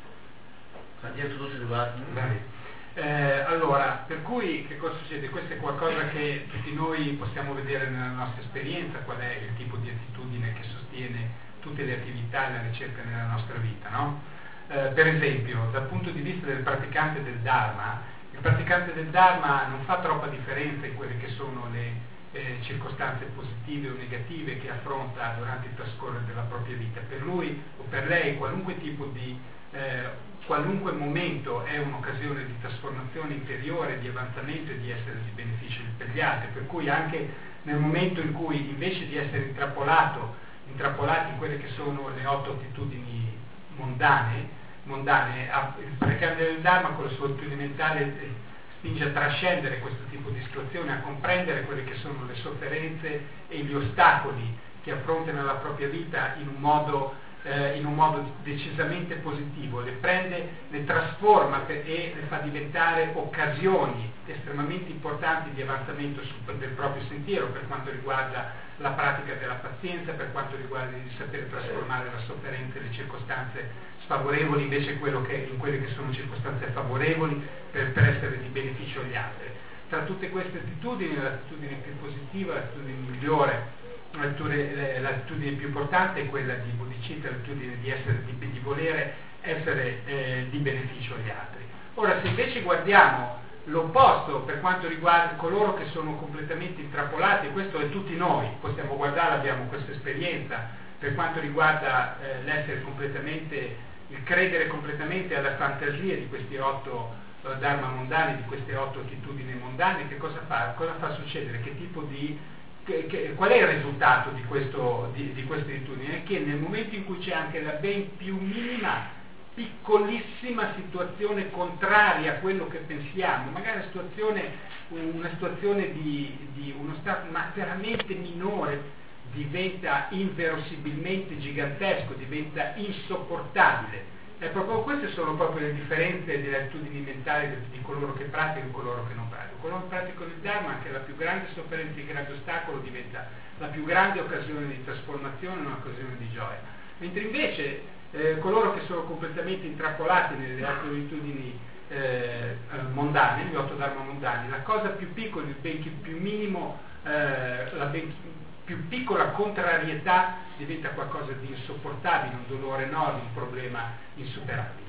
Eh, allora, per cui che cosa succede? Questo è qualcosa che tutti noi possiamo vedere nella nostra esperienza, qual è il tipo di attitudine che sostiene tutte le attività e la ricerca nella nostra vita, no? Eh, per esempio, dal punto di vista del praticante del Dharma, il praticante del Dharma non fa troppa differenza in quelle che sono le eh, circostanze positive o negative che affronta durante il trascorrere della propria vita. Per lui o per lei qualunque tipo di eh, qualunque momento è un'occasione di trasformazione interiore, di avanzamento e di essere di beneficio per gli altri, per cui anche nel momento in cui invece di essere intrappolato, intrappolati in quelle che sono le otto attitudini mondane, mondane il praticante del Dharma con la sua attitudine mentale spinge a trascendere questo tipo di situazione, a comprendere quelle che sono le sofferenze e gli ostacoli che affronta nella propria vita in un modo Eh, in un modo decisamente positivo, le prende, le trasforma per, e le fa diventare occasioni estremamente importanti di avanzamento su, del proprio sentiero per quanto riguarda la pratica della pazienza, per quanto riguarda di sapere trasformare la sofferenza e le circostanze sfavorevoli invece quello che, in quelle che sono circostanze favorevoli per, per essere di beneficio agli altri. Tra tutte queste attitudini, l'attitudine più positiva, l'attitudine migliore, l'attitudine più importante è quella di bodhicitta, l'attitudine di, essere, di, di volere essere eh, di beneficio agli altri. Ora, se invece guardiamo l'opposto per quanto riguarda coloro che sono completamente intrappolati, e questo è tutti noi, possiamo guardare, abbiamo questa esperienza, per quanto riguarda eh, l'essere completamente, il credere completamente alla fantasia di questi otto eh, dharma mondani, di queste otto attitudini mondane, che cosa fa? Cosa fa succedere? Che tipo di Che, che, qual è il risultato di, questo, di, di queste attitudini? È che nel momento in cui c'è anche la ben più minima, piccolissima situazione contraria a quello che pensiamo, magari una situazione, una situazione di, di uno stato ma veramente minore, diventa inverosimilmente gigantesco, diventa insopportabile. E proprio queste sono proprio le differenze delle attitudini mentali di coloro che praticano e coloro che non praticano. Coloro che praticano il Dharma, anche la più grande sofferenza e il grande ostacolo diventa la più grande occasione di trasformazione, un'occasione di gioia. Mentre invece eh, coloro che sono completamente intrappolati nelle altre attitudini eh, mondane, gli otto Dharma mondani, la cosa più piccola, il ben più minimo, eh, la ben più piccola contrarietà diventa qualcosa di insopportabile, un dolore enorme, un problema insuperabile.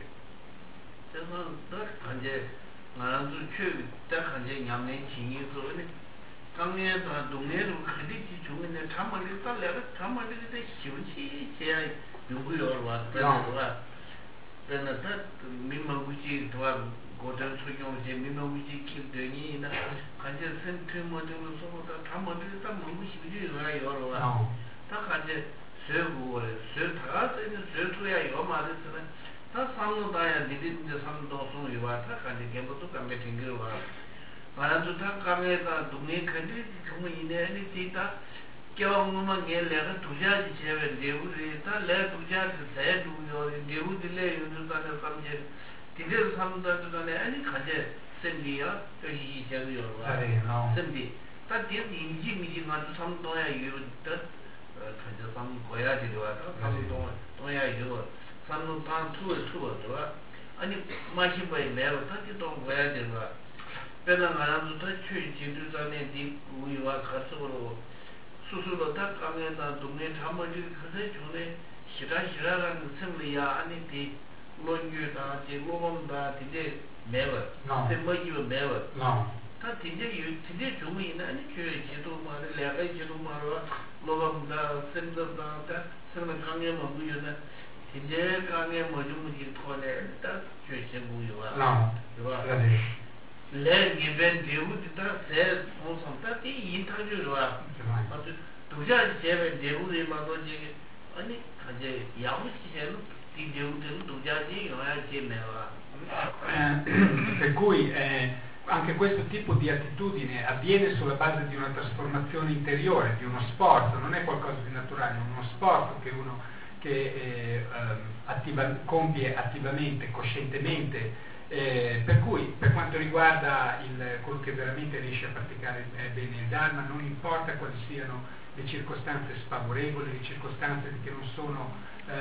고전 소용 재미노무지 길더니 나 간제 센트 모델로 소다 다 모델 다 너무 쉽지가 여러와 다 간제 세고 세타가 있는 세토야 이거 말했으면 다 상노다야 니딘데 상도 소이와 다 간제 개부터 간게 튕겨와 말아도 다 가면다 동네 간제 정말 이내니 뒤다 경험만 얘네가 두자지 제외 내우리 다 레 두자지 세 두요 내우들레 요즘다는 감제 디데르 삼다도네 아니 가제 셈디야 저기 이제요 셈디 다 디에 인지 미지 가도 삼도야 유다 가제 삼 고야 지도와 삼도 도야 유 삼도 단 투어 투어도 아니 마시바이 내로 다지도 고야 지도와 배는 가라도 더 취 지도자네 디 우이와 가서로 수수로 다 가면다 동네 잠을 그새 전에 시라 시라라는 셈리야 아니 디 론유다 제로범다 디제 매워 세머기로 매워 다 디제 유 디제 중이나 아니 그 제도 말을 내가 제도 말로 로범다 셈더다 셈은 강에 먹으려나 디제 강에 뭐좀이 토네 다 죄세 부여와 그봐 레 기벤 디우다 세 무슨다 디 인터뷰로와 아주 도자 제베 제우리 마도지 아니 가제 야무시제는 di un dugiaji o è gemeva.
Per cui eh, anche questo tipo di attitudine avviene sulla base di una trasformazione interiore, di uno sforzo, non è qualcosa di naturale, è uno sforzo che uno che eh, attiva, compie attivamente, coscientemente. Eh, per cui per quanto riguarda il, quello che veramente riesce a praticare eh, bene il Dharma, non importa quali siano le circostanze sfavorevoli, le circostanze che non sono eh,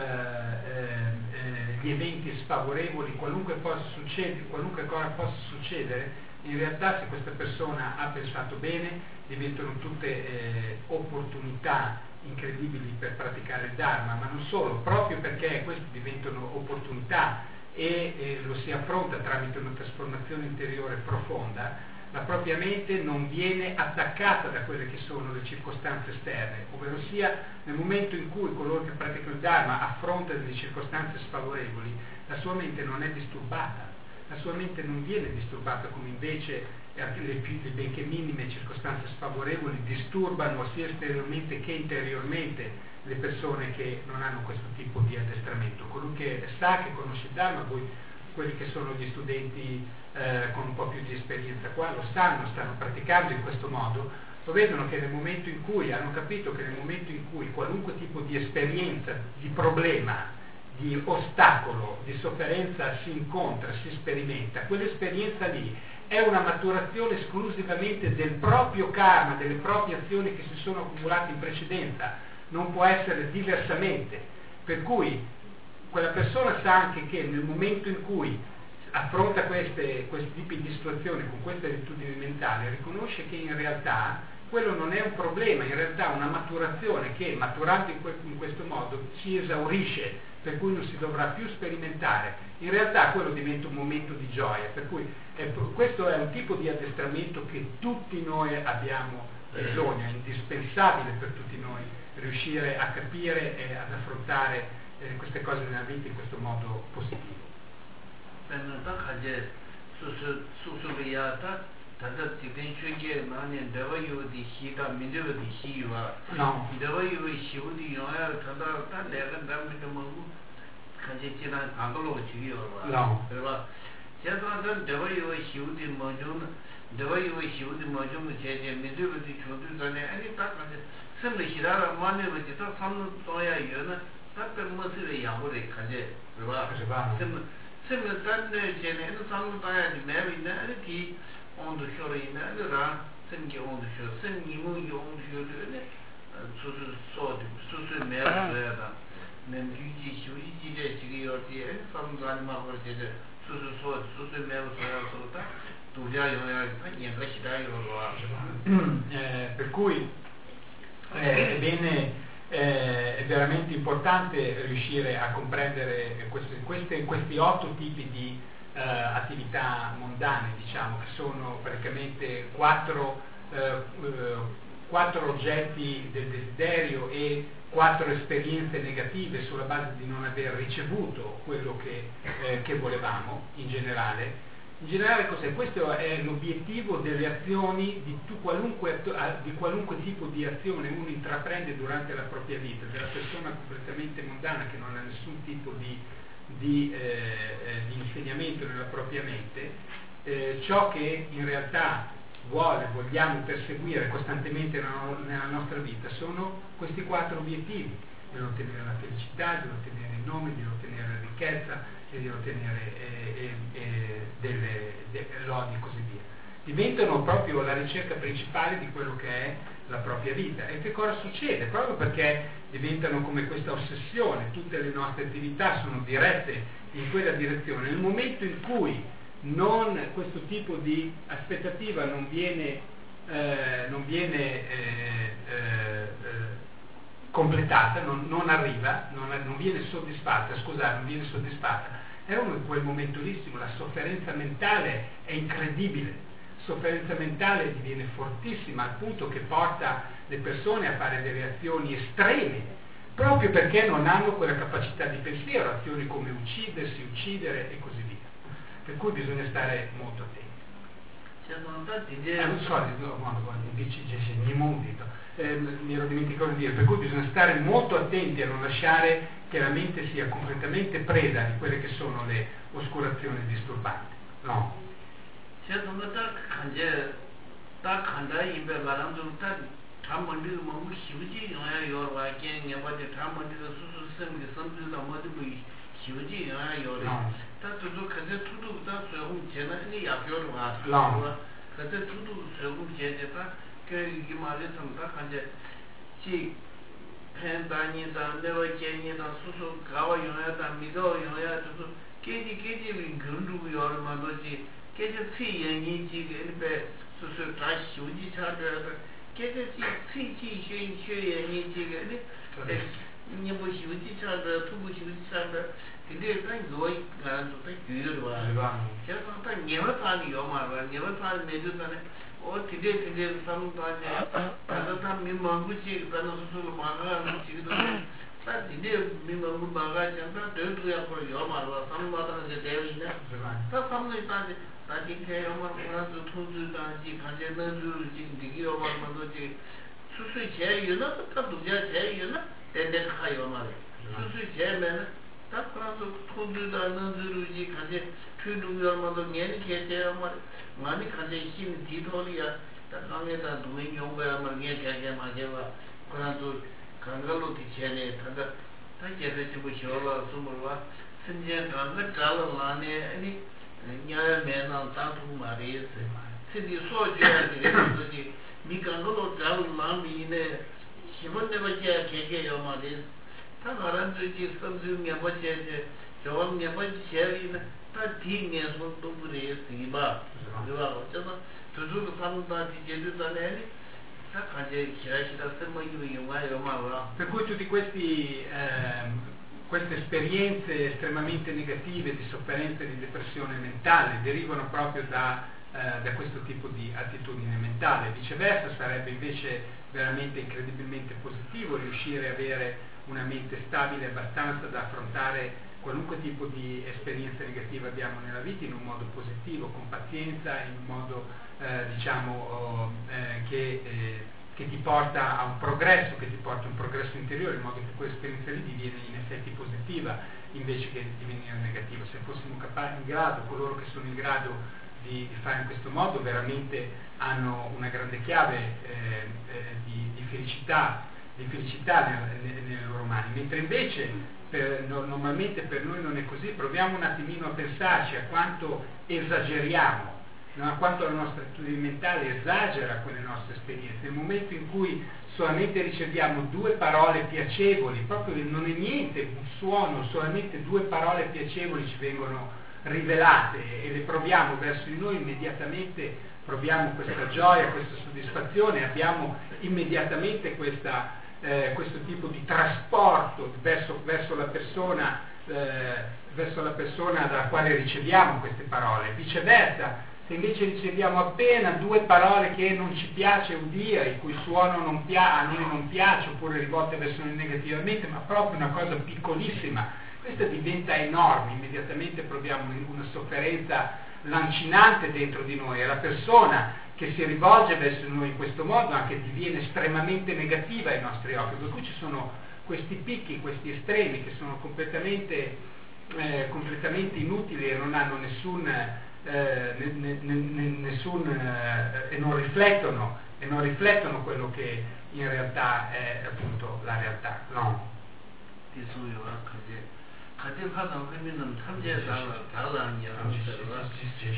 eh, gli eventi sfavorevoli, qualunque, possa succedere, qualunque cosa possa succedere, in realtà se questa persona ha pensato bene diventano tutte eh, opportunità incredibili per praticare il Dharma, ma non solo, proprio perché queste diventano opportunità e eh, lo si affronta tramite una trasformazione interiore profonda, la propria mente non viene attaccata da quelle che sono le circostanze esterne, ovvero sia nel momento in cui coloro che praticano il Dharma affronta delle circostanze sfavorevoli, la sua mente non è disturbata, la sua mente non viene disturbata come invece le, più, le benché minime circostanze sfavorevoli disturbano sia esteriormente che interiormente le persone che non hanno questo tipo di addestramento. Colui che sa, che conosce il Dharma, voi quelli che sono gli studenti eh, con un po' più di esperienza qua lo sanno, stanno praticando in questo modo, lo vedono che nel momento in cui hanno capito che nel momento in cui qualunque tipo di esperienza, di problema, di ostacolo, di sofferenza si incontra, si sperimenta, quell'esperienza lì è una maturazione esclusivamente del proprio karma, delle proprie azioni che si sono accumulate in precedenza, non può essere diversamente, per cui quella persona sa anche che nel momento in cui affronta queste, questi tipi di situazioni con queste abitudini mentali, riconosce che in realtà quello non è un problema, in realtà è una maturazione che maturando in, que- in questo modo si esaurisce, per cui non si dovrà più sperimentare, in realtà quello diventa un momento di gioia, per cui è, questo è un tipo di addestramento che tutti noi abbiamo bisogno, è indispensabile per tutti noi riuscire a capire e ad affrontare eh, queste cose nella vita in questo modo positivo.
다들 지금 최근에 많이 대화요디 시가 민주요디 시와
No.
대화요 시우디 요야 다다 다 내가 남는 뭐 간지 지난 안걸로 지요 봐.
No.
그래서 제가 대화요 시우디 뭐좀 대화요 시우디 뭐좀 제제 민주요디 초도 전에 아니 딱 간지 섬을 시라라 만에부터 또 삼는 또야 요는 딱그 뭐들이 야고래 간지 그래봐. 섬 섬을 단내 제네 삼는 또야 매비네 아니 온도 쇼리나 그라 생기 온도 쇼 생기무 온도 쇼르네 수수 소드 수수 매어야 는 규지 쇼이지제 지기요티에 삼간 마버제제 수수 소드 수수 매어야 소다 두자 요야 연가 시다요와
eh, per cui eh, è bene eh, è veramente importante riuscire a comprendere queste, queste, questi otto tipi di Uh, attività mondane, diciamo, che sono praticamente quattro, uh, uh, quattro oggetti del desiderio e quattro esperienze negative sulla base di non aver ricevuto quello che, eh, che volevamo in generale. In generale cos'è? Questo è l'obiettivo delle azioni di, tu, qualunque, di qualunque tipo di azione uno intraprende durante la propria vita, della persona completamente mondana che non ha nessun tipo di Di, eh, di insegnamento nella propria mente, eh, ciò che in realtà vuole, vogliamo perseguire costantemente nella, nella nostra vita sono questi quattro obiettivi: di ottenere la felicità, di ottenere il nome, di ottenere la ricchezza e di ottenere eh, eh, delle, delle lodi e così via. Diventano proprio la ricerca principale di quello che è la propria vita. E che cosa succede? Proprio perché diventano come questa ossessione, tutte le nostre attività sono dirette in quella direzione. Nel momento in cui non, questo tipo di aspettativa non viene, eh, non viene eh, eh, completata, non, non arriva, non, non viene soddisfatta, scusate, non viene soddisfatta, è uno quel momentualissimo, la sofferenza mentale è incredibile. Sofferenza mentale diviene fortissima al punto che porta le persone a fare delle azioni estreme proprio perché non hanno quella capacità di pensiero, azioni come uccidersi, uccidere e così via, per cui bisogna stare molto attenti. Eh, non so, no, no, dici Gesù, eh, mi ero dimenticato di dire, per cui bisogna stare molto attenti a non lasciare che la mente sia completamente preda di quelle che sono le oscurazioni disturbanti. No. Per cui tutti questi ehm, queste esperienze estremamente negative di sofferenza e di depressione mentale derivano proprio da, eh, da questo tipo di attitudine mentale. Viceversa sarebbe invece veramente incredibilmente positivo riuscire ad avere una mente stabile abbastanza da affrontare qualunque tipo di esperienza negativa abbiamo nella vita in un modo positivo, con pazienza, in un modo eh, diciamo oh, eh, che, eh, che ti porta a un progresso, che ti porta a un progresso interiore, in modo che quell'esperienza lì diviene in effetti positiva invece che divenire negativa. Se fossimo capaci, in grado, coloro che sono in grado di, di fare in questo modo veramente hanno una grande chiave eh, eh, di, di felicità, di felicità nel, nel, nelle loro mani, mentre invece Per, no, normalmente per noi non è così. Proviamo un attimino a pensarci a quanto esageriamo, no? A quanto la nostra attitudine mentale esagera quelle nostre esperienze. Nel momento in cui solamente riceviamo due parole piacevoli, proprio non è niente, un suono, solamente due parole piacevoli ci vengono rivelate e le proviamo verso di noi, immediatamente proviamo questa gioia, questa soddisfazione, abbiamo immediatamente questa Eh, questo tipo di trasporto verso, verso, la persona, eh, verso la persona dalla quale riceviamo queste parole. Viceversa, se invece riceviamo appena due parole che non ci piace udire, il cui suono non pia- a noi non piace, oppure rivolte verso noi negativamente, ma proprio una cosa piccolissima, questa diventa enorme, immediatamente proviamo una sofferenza lancinante dentro di noi, e la persona che si rivolge verso noi in questo modo anche diviene estremamente negativa ai nostri occhi, per cui ci sono questi picchi, questi estremi che sono completamente, eh, completamente inutili e non hanno nessun, eh, ne, ne, ne, nessun eh, e non riflettono e non riflettono quello che in realtà è appunto la realtà. No?
같은 사람 그러면은 탐제자가 다른 양들과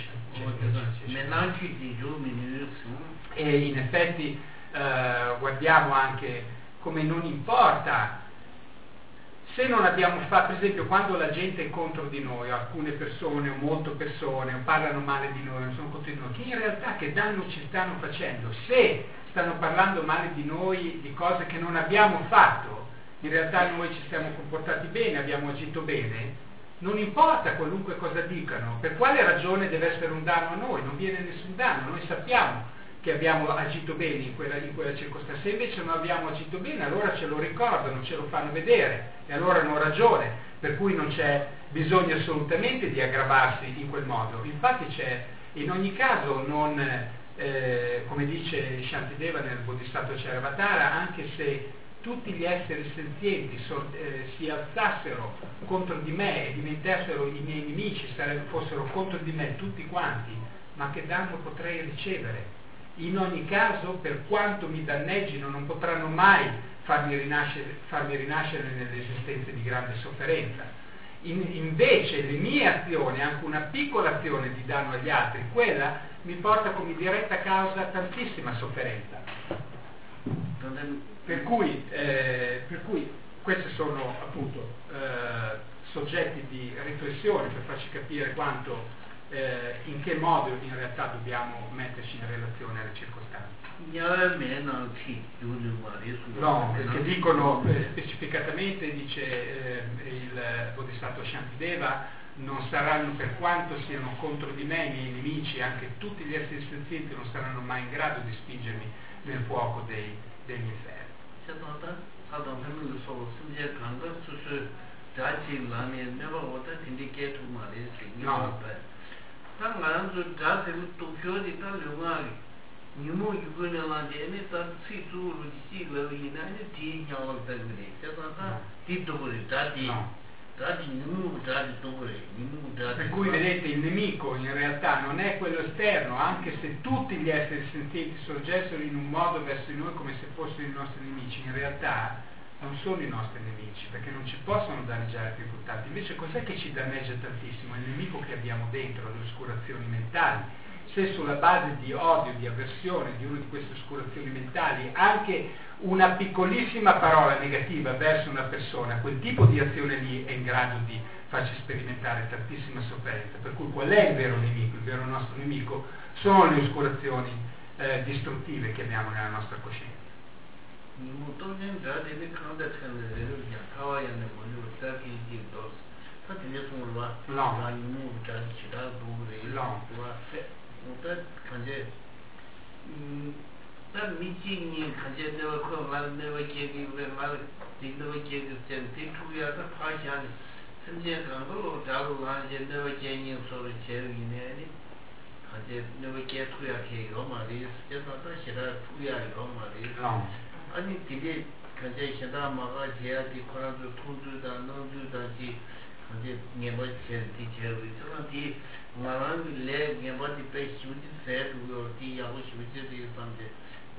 menanci giovani.
E in effetti eh, guardiamo anche come non importa se non abbiamo fatto, per esempio quando la gente è contro di noi, alcune persone o molte persone, o parlano male di noi, non sono contro di noi, che in realtà che danno ci stanno facendo, se stanno parlando male di noi di cose che non abbiamo fatto, in realtà noi ci siamo comportati bene, abbiamo agito bene, non importa qualunque cosa dicano, per quale ragione deve essere un danno a noi, non viene nessun danno, noi sappiamo che abbiamo agito bene in quella, in quella circostanza, se invece non abbiamo agito bene allora ce lo ricordano, ce lo fanno vedere e allora hanno ragione, per cui non c'è bisogno assolutamente di aggravarsi in quel modo. Infatti c'è In ogni caso non, eh, come dice Shantideva nel Bodhisattva Charyavatara, anche se tutti gli esseri senzienti so, eh, si alzassero contro di me e diventassero i miei nemici, sarebbero, fossero contro di me tutti quanti, ma che danno potrei ricevere? In ogni caso, per quanto mi danneggino, non potranno mai farmi rinascere, farmi rinascere nelle esistenze di grande sofferenza. In, invece le mie azioni, anche una piccola azione di danno agli altri, quella mi porta come diretta causa tantissima sofferenza. Per cui, eh, per cui questi sono appunto eh, soggetti di riflessione per farci capire quanto, eh, in che modo in realtà dobbiamo metterci in relazione alle circostanze. No, perché dicono eh, specificatamente, dice eh, il Bodhisattva Shantideva, non saranno, per quanto siano contro di me i miei nemici, anche tutti gli esseri senzienti non saranno mai in grado di spingermi nel fuoco dei, degli inferni. No. No. Per cui vedete, il nemico in realtà non è quello esterno, anche se tutti gli esseri senzienti sorgessero in un modo verso di noi come se fossero i nostri nemici, in realtà non sono i nostri nemici, perché non ci possono danneggiare più tanto. Invece cos'è che ci danneggia tantissimo? È il nemico che abbiamo dentro, le oscurazioni mentali. Se sulla base di odio, di avversione, di una di queste oscurazioni mentali, anche una piccolissima parola negativa verso una persona, quel tipo di azione lì è in grado di farci sperimentare tantissima sofferenza. Per cui qual è il vero nemico? Il vero nostro nemico sono le oscurazioni eh, distruttive che abbiamo nella nostra coscienza. No. No.
난 미진이 가제 내가 그 말 내가 얘기 말 내가 얘기 때 투야가 파시한 선제 강도로 자로 하제 내가 얘기 소리 제일이네 가제 내가 얘기 투야 해요 말이 제가도 싫어 투야 이거 말이 아니 되게 가제 싫다 막아 제야지 코라도 투주다 너주다지 가제 내가 제일 제일 저한테 말하는 내 내가 뒤에 휴지 세도 뒤하고 휴지들이 있던데.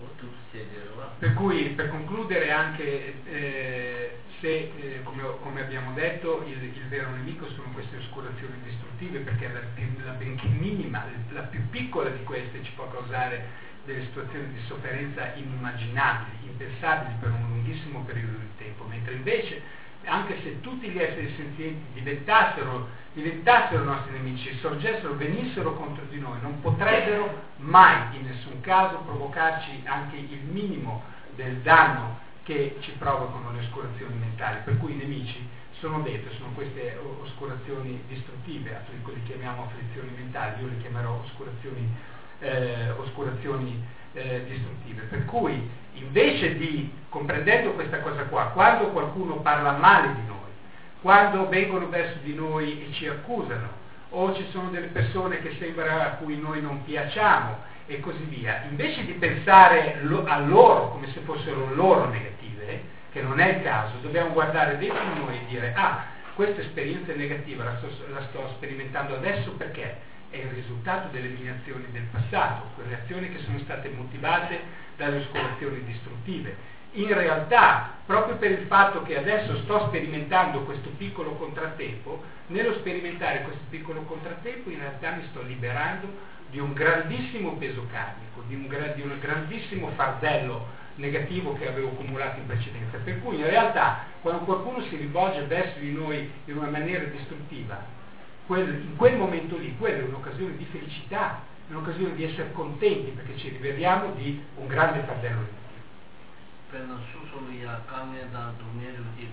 Per cui, per concludere, anche eh, se, eh, come, come abbiamo detto, il, il vero nemico sono queste oscurazioni distruttive, perché la, la benché minima, la più piccola di queste ci può causare delle situazioni di sofferenza inimmaginabili, impensabili per un lunghissimo periodo di tempo, mentre invece anche se tutti gli esseri senzienti diventassero, diventassero nostri nemici, sorgessero, venissero contro di noi, non potrebbero mai in nessun caso provocarci anche il minimo del danno che ci provocano le oscurazioni mentali. Per cui i nemici sono detto, sono queste oscurazioni distruttive, li chiamiamo afflizioni mentali, io le chiamerò oscurazioni, eh, oscurazioni Eh, distruttive. Per cui invece di, comprendendo questa cosa qua, quando qualcuno parla male di noi, quando vengono verso di noi e ci accusano, o ci sono delle persone che sembra a cui noi non piacciamo e così via, invece di pensare lo, a loro come se fossero loro negative, che non è il caso, dobbiamo guardare dentro di noi e dire: ah, questa esperienza negativa la sto, la sto sperimentando adesso perché è il risultato delle mie azioni del passato, quelle azioni che sono state motivate dalle oscurazioni distruttive. In realtà, proprio per il fatto che adesso sto sperimentando questo piccolo contrattempo, nello sperimentare questo piccolo contrattempo in realtà mi sto liberando di un grandissimo peso karmico, di un, gra- di un grandissimo fardello negativo che avevo accumulato in precedenza. Per cui in realtà, quando qualcuno si rivolge verso di noi in una maniera distruttiva, in quel momento lì, quella è un'occasione di felicità, un'occasione di essere contenti perché ci liberiamo di un grande fardello negativo.
Per non susolia 강에 다 동네로지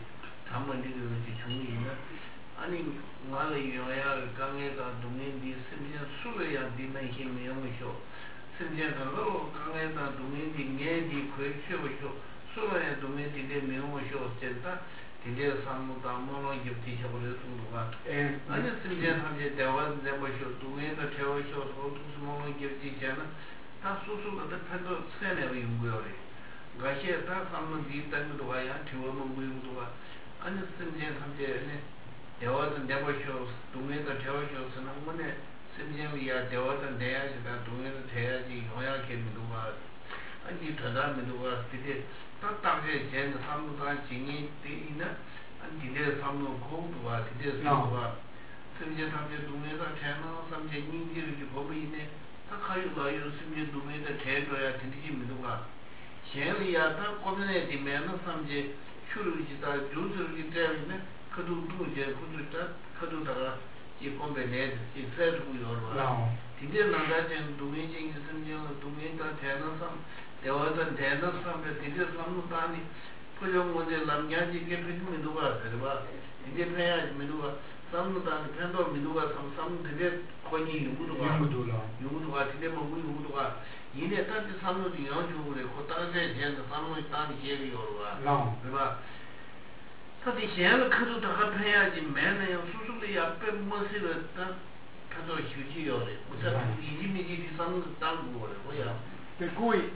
담은이로지 중이나 아니 말이요야 강에 다 동네디 심지어 수로야 디는 힘이 영쇼 심지어로 강에 다 동네디 녀디 괴쇼쇼 수로야 동네디 내 명쇼 됐다 Tinde sammuta mono gifti chabole sunduwa.
Eh,
Ane simje samje dewa debo sho duwe da tewa sho sotu mono gifti chana ta susu da pendo sene wi ngore. Gashe ta sammu di tan duwa ya tewa mungu duwa. Ane simje samje ne dewa da debo sho duwe da tewa sho sana mone simje ya dewa da deya da duwe da teya ji hoya ke duwa. Ane tada duwa tide 딱 당시에 제 삼무가 진이 되나 안디데 삼무 공부와 디데 삼무가 심지어 당시에 동네가 태어나 삼제 인지를 보이네 딱 가요가 요즘에 동네가 태어야 되지 믿어가 제리야 딱 고민에 되면 삼제 추르지다 조서를 때문에 그도 두제 그도다 그도다가 이 콤베네 이 세르고 요르와 디데 나가진 동네진 심지어 동네가 태어나 삼 대화던 대는 사람들 되게 상무다니 그런 문제 남냐지 게 되면 누가 그러봐 이제 해야지 누가 상무다니 편도 누가 상상 되게 권이 누구도가
누구도라
누구도가 되게 뭐 누구도가 이내 단지 상무도 연주를 고 다른데 제는 상무이 단이 제리요가 그러봐 사실 시행을 그도 다 해야지 매는 수술이 앞에 뭐시를 딱 가서 휴지요래 무슨 이지미지 상무 땅고 뭐야
Per cui,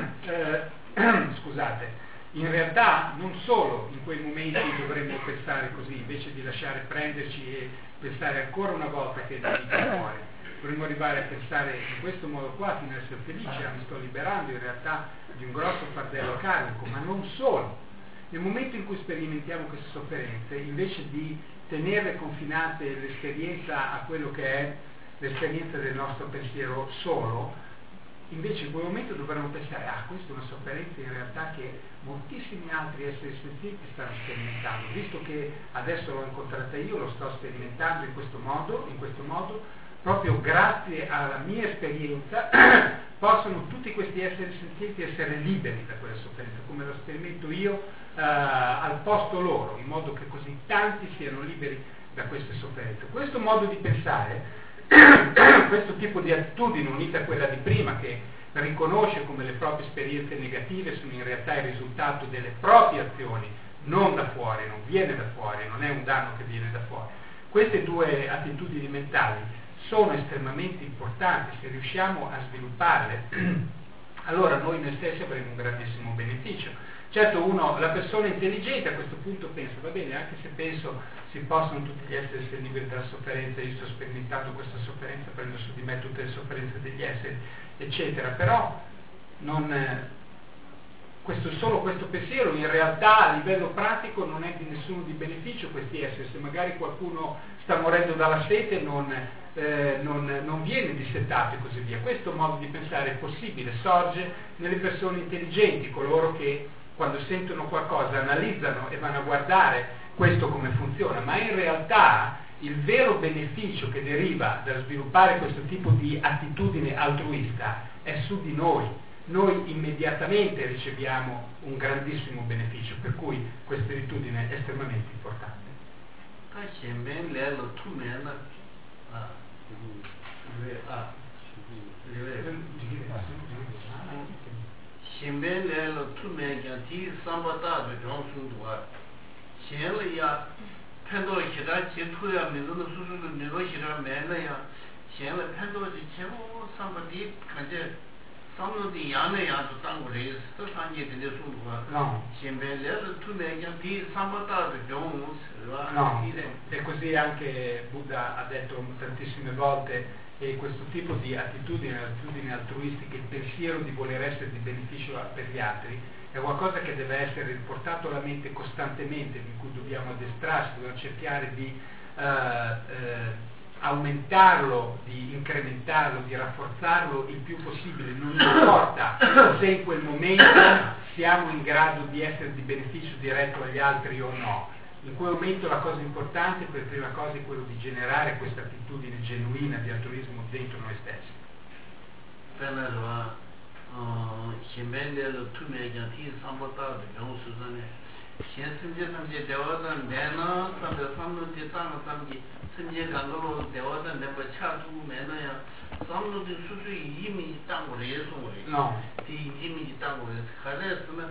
eh, scusate, in realtà non solo in quei momenti dovremmo pensare così, invece di lasciare prenderci e pensare ancora una volta che è diritto al cuore, dovremmo arrivare a pensare in questo modo qua fino ad essere felice, ah, mi sto liberando in realtà di un grosso fardello carico, ma non solo. Nel momento in cui sperimentiamo queste sofferenze, invece di tenere confinate l'esperienza a quello che è l'esperienza del nostro pensiero solo, invece in quel momento dovremmo pensare, ah, questa è una sofferenza in realtà che moltissimi altri esseri senzienti stanno sperimentando, visto che adesso l'ho incontrata io, lo sto sperimentando in questo modo, in questo modo, proprio grazie alla mia esperienza possono tutti questi esseri senzienti essere liberi da quella sofferenza, come lo sperimento io eh, al posto loro, in modo che così tanti siano liberi da queste sofferenze. Questo modo di pensare questo tipo di attitudine unita a quella di prima che riconosce come le proprie esperienze negative sono in realtà il risultato delle proprie azioni, non da fuori, non viene da fuori, non è un danno che viene da fuori. Queste due attitudini mentali sono estremamente importanti, se riusciamo a svilupparle allora noi noi stessi avremo un grandissimo beneficio. Certo, uno, la persona intelligente a questo punto pensa, va bene, anche se penso si possono tutti gli esseri essere liberi dalla sofferenza, io sto sperimentando questa sofferenza, prendo su di me tutte le sofferenze degli esseri, eccetera, però non, eh, questo, solo questo pensiero in realtà a livello pratico non è di nessuno di beneficio questi esseri, se magari qualcuno sta morendo dalla sete non, eh, non, non viene dissetato e così via. Questo modo di pensare è possibile, sorge nelle persone intelligenti, coloro che quando sentono qualcosa analizzano e vanno a guardare questo come funziona, ma in realtà il vero beneficio che deriva da sviluppare questo tipo di attitudine altruista è su di noi. Noi immediatamente riceviamo un grandissimo beneficio, per cui questa attitudine è estremamente importante.
Shimbele tu me ti sambata de jongsu duwa shenle ya pendo shida chi tuya mizu de su su de lo shida mele ya shenle pendo ji chebo sambati kanje samno di yane ya to tang re sto sanje de su duwa
no
shimbele tu me ti sambata de jongsu
no e così anche Buddha ha detto tantissime volte. E questo tipo di attitudine, attitudini altruistiche, il pensiero di voler essere di beneficio per gli altri, è qualcosa che deve essere riportato alla mente costantemente, di cui dobbiamo addestrarsi, dobbiamo cercare di eh, eh, aumentarlo, di incrementarlo, di rafforzarlo il più possibile, non importa se in quel momento siamo in grado di essere di beneficio diretto agli altri o no. In quel momento la cosa importante per prima cosa è quello di generare questa attitudine genuina di altruismo dentro noi stessi.
No.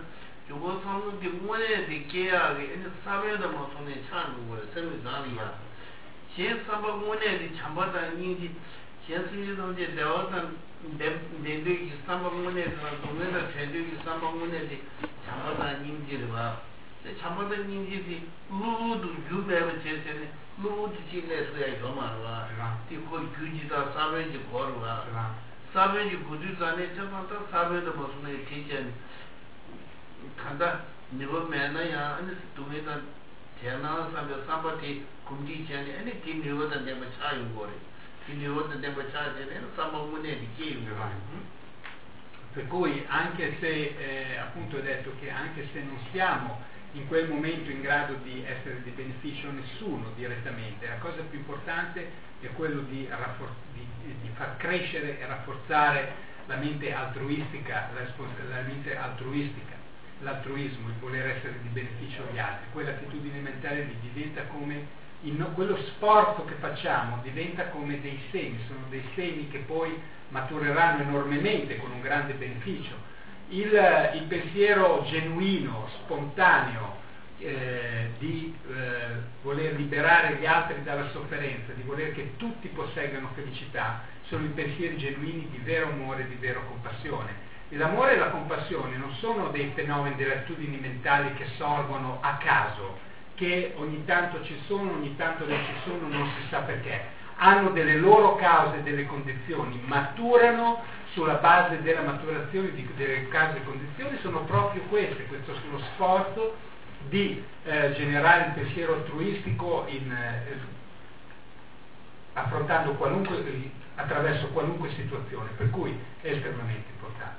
요거 성능 때문에 되게야게 이제 사회도 뭐 손에 차는 거예요. 생각이야. 제 사방문에 참바다 인지 제수리도 이제 대화단 내내들이 사방문에 그런 동네다 제들이 사방문에 참바다 인지를 봐. 참바다 인지지 루도 유배를 제세는 루도 지내서야 이거 말아. 이거 규지다 사회지 걸어와. 사회지 구주간에 저한테 사회도 무슨 티전 간다 네버 매나야 아니 동네다 대나 사회 사바티 kumdi chani ane ti nirvata nema chayo gore ti nirvata nema chayo ane samamune di chiyo.
Per cui anche se eh, appunto ho detto che anche se non siamo in quel momento in grado di essere di beneficio a nessuno direttamente, la cosa più importante è quello di, raffor- di, di far crescere e rafforzare la mente altruistica, la, la mente altruistica, l'altruismo, il voler essere di beneficio agli altri. Quell'attitudine mentale diventa come In, quello sforzo che facciamo diventa come dei semi, sono dei semi che poi matureranno enormemente con un grande beneficio. Il, il pensiero genuino, spontaneo eh, di eh, voler liberare gli altri dalla sofferenza, di voler che tutti posseggano felicità, sono i pensieri genuini di vero amore, di vero compassione. E l'amore e la compassione non sono dei fenomeni, delle attitudini mentali che sorgono a caso, che ogni tanto ci sono, ogni tanto non ci sono, non si sa perché. Hanno delle loro cause, delle condizioni, maturano sulla base della maturazione di, delle cause e condizioni, sono proprio queste, questo sullo sforzo di eh, generare il pensiero altruistico in, eh, affrontando qualunque, attraverso qualunque situazione, per cui è estremamente importante.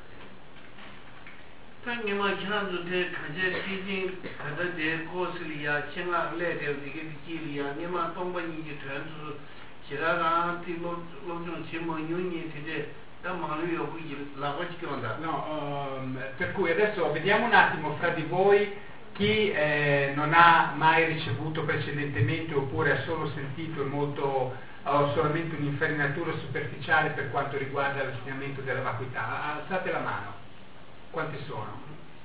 당님아 지난주에 가제 비징 가다데 고슬이야 청아 레데 이게 비리야 님아 동반이지 전주 지라가 티모 로좀 지모 윤이 되게 다 마루요 부이 라고치 온다.
No, um, per cui adesso vediamo un attimo fra di voi chi eh, non ha mai ricevuto precedentemente oppure ha solo sentito molto o solamente un'infarinatura superficiale per quanto riguarda l'insegnamento della vacuità. Alzate la mano. Quanti sono?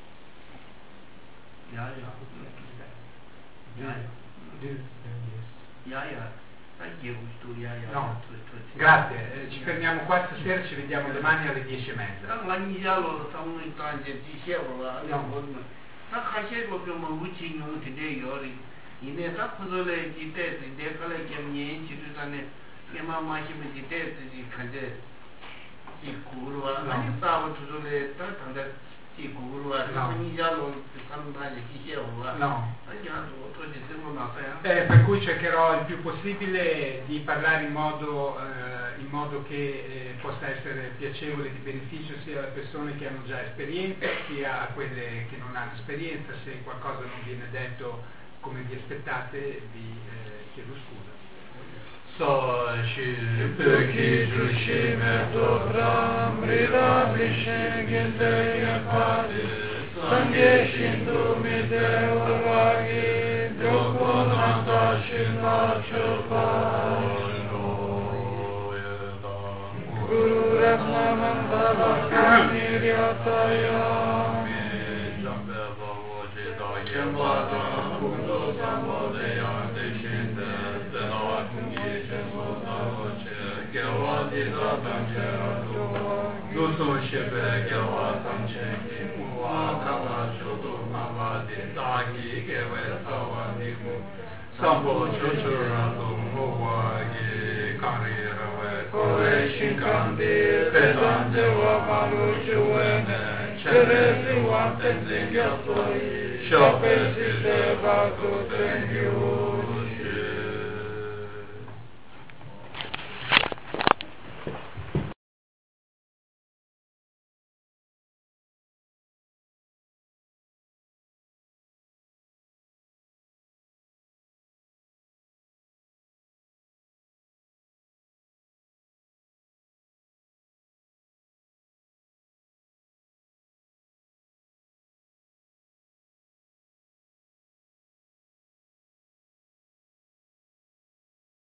Ja, ja. Ja, ja. Ja, ja.
No, grazie, eh, ci fermiamo qua stasera, ci vediamo domani alle dieci e mezza. No. No. Eh, per cui cercherò il più possibile di parlare in modo, eh, in modo che eh, possa essere piacevole, di beneficio sia alle persone che hanno già esperienza sia a quelle che non hanno esperienza. Se qualcosa non viene detto come vi aspettate vi eh, chiedo scusa.
So shi peki jushi me dobram rira bishe gende yapati sangye shindu mi devagi joko nanda shina chupano Guru Ratna Mandala Kani Ryataya Mi Jambe Bhavo Jeda Yemada Kundu Sambo Deya Deshinde Dena Kungi Jembo Savoche Gewa Dida Tamche Rado Yusun Shebe Gewa Tamche Kimuwa Kama Shodo Mama Dindagi Gewe Sawa Nimu Sambo Chocho Rado Mowa Ge Kari Rawe Kore Shinkandi Pedante Wa Maru Chuene Cheresi Wa Tenzin Yasoi Shope Sise Vato Tengyu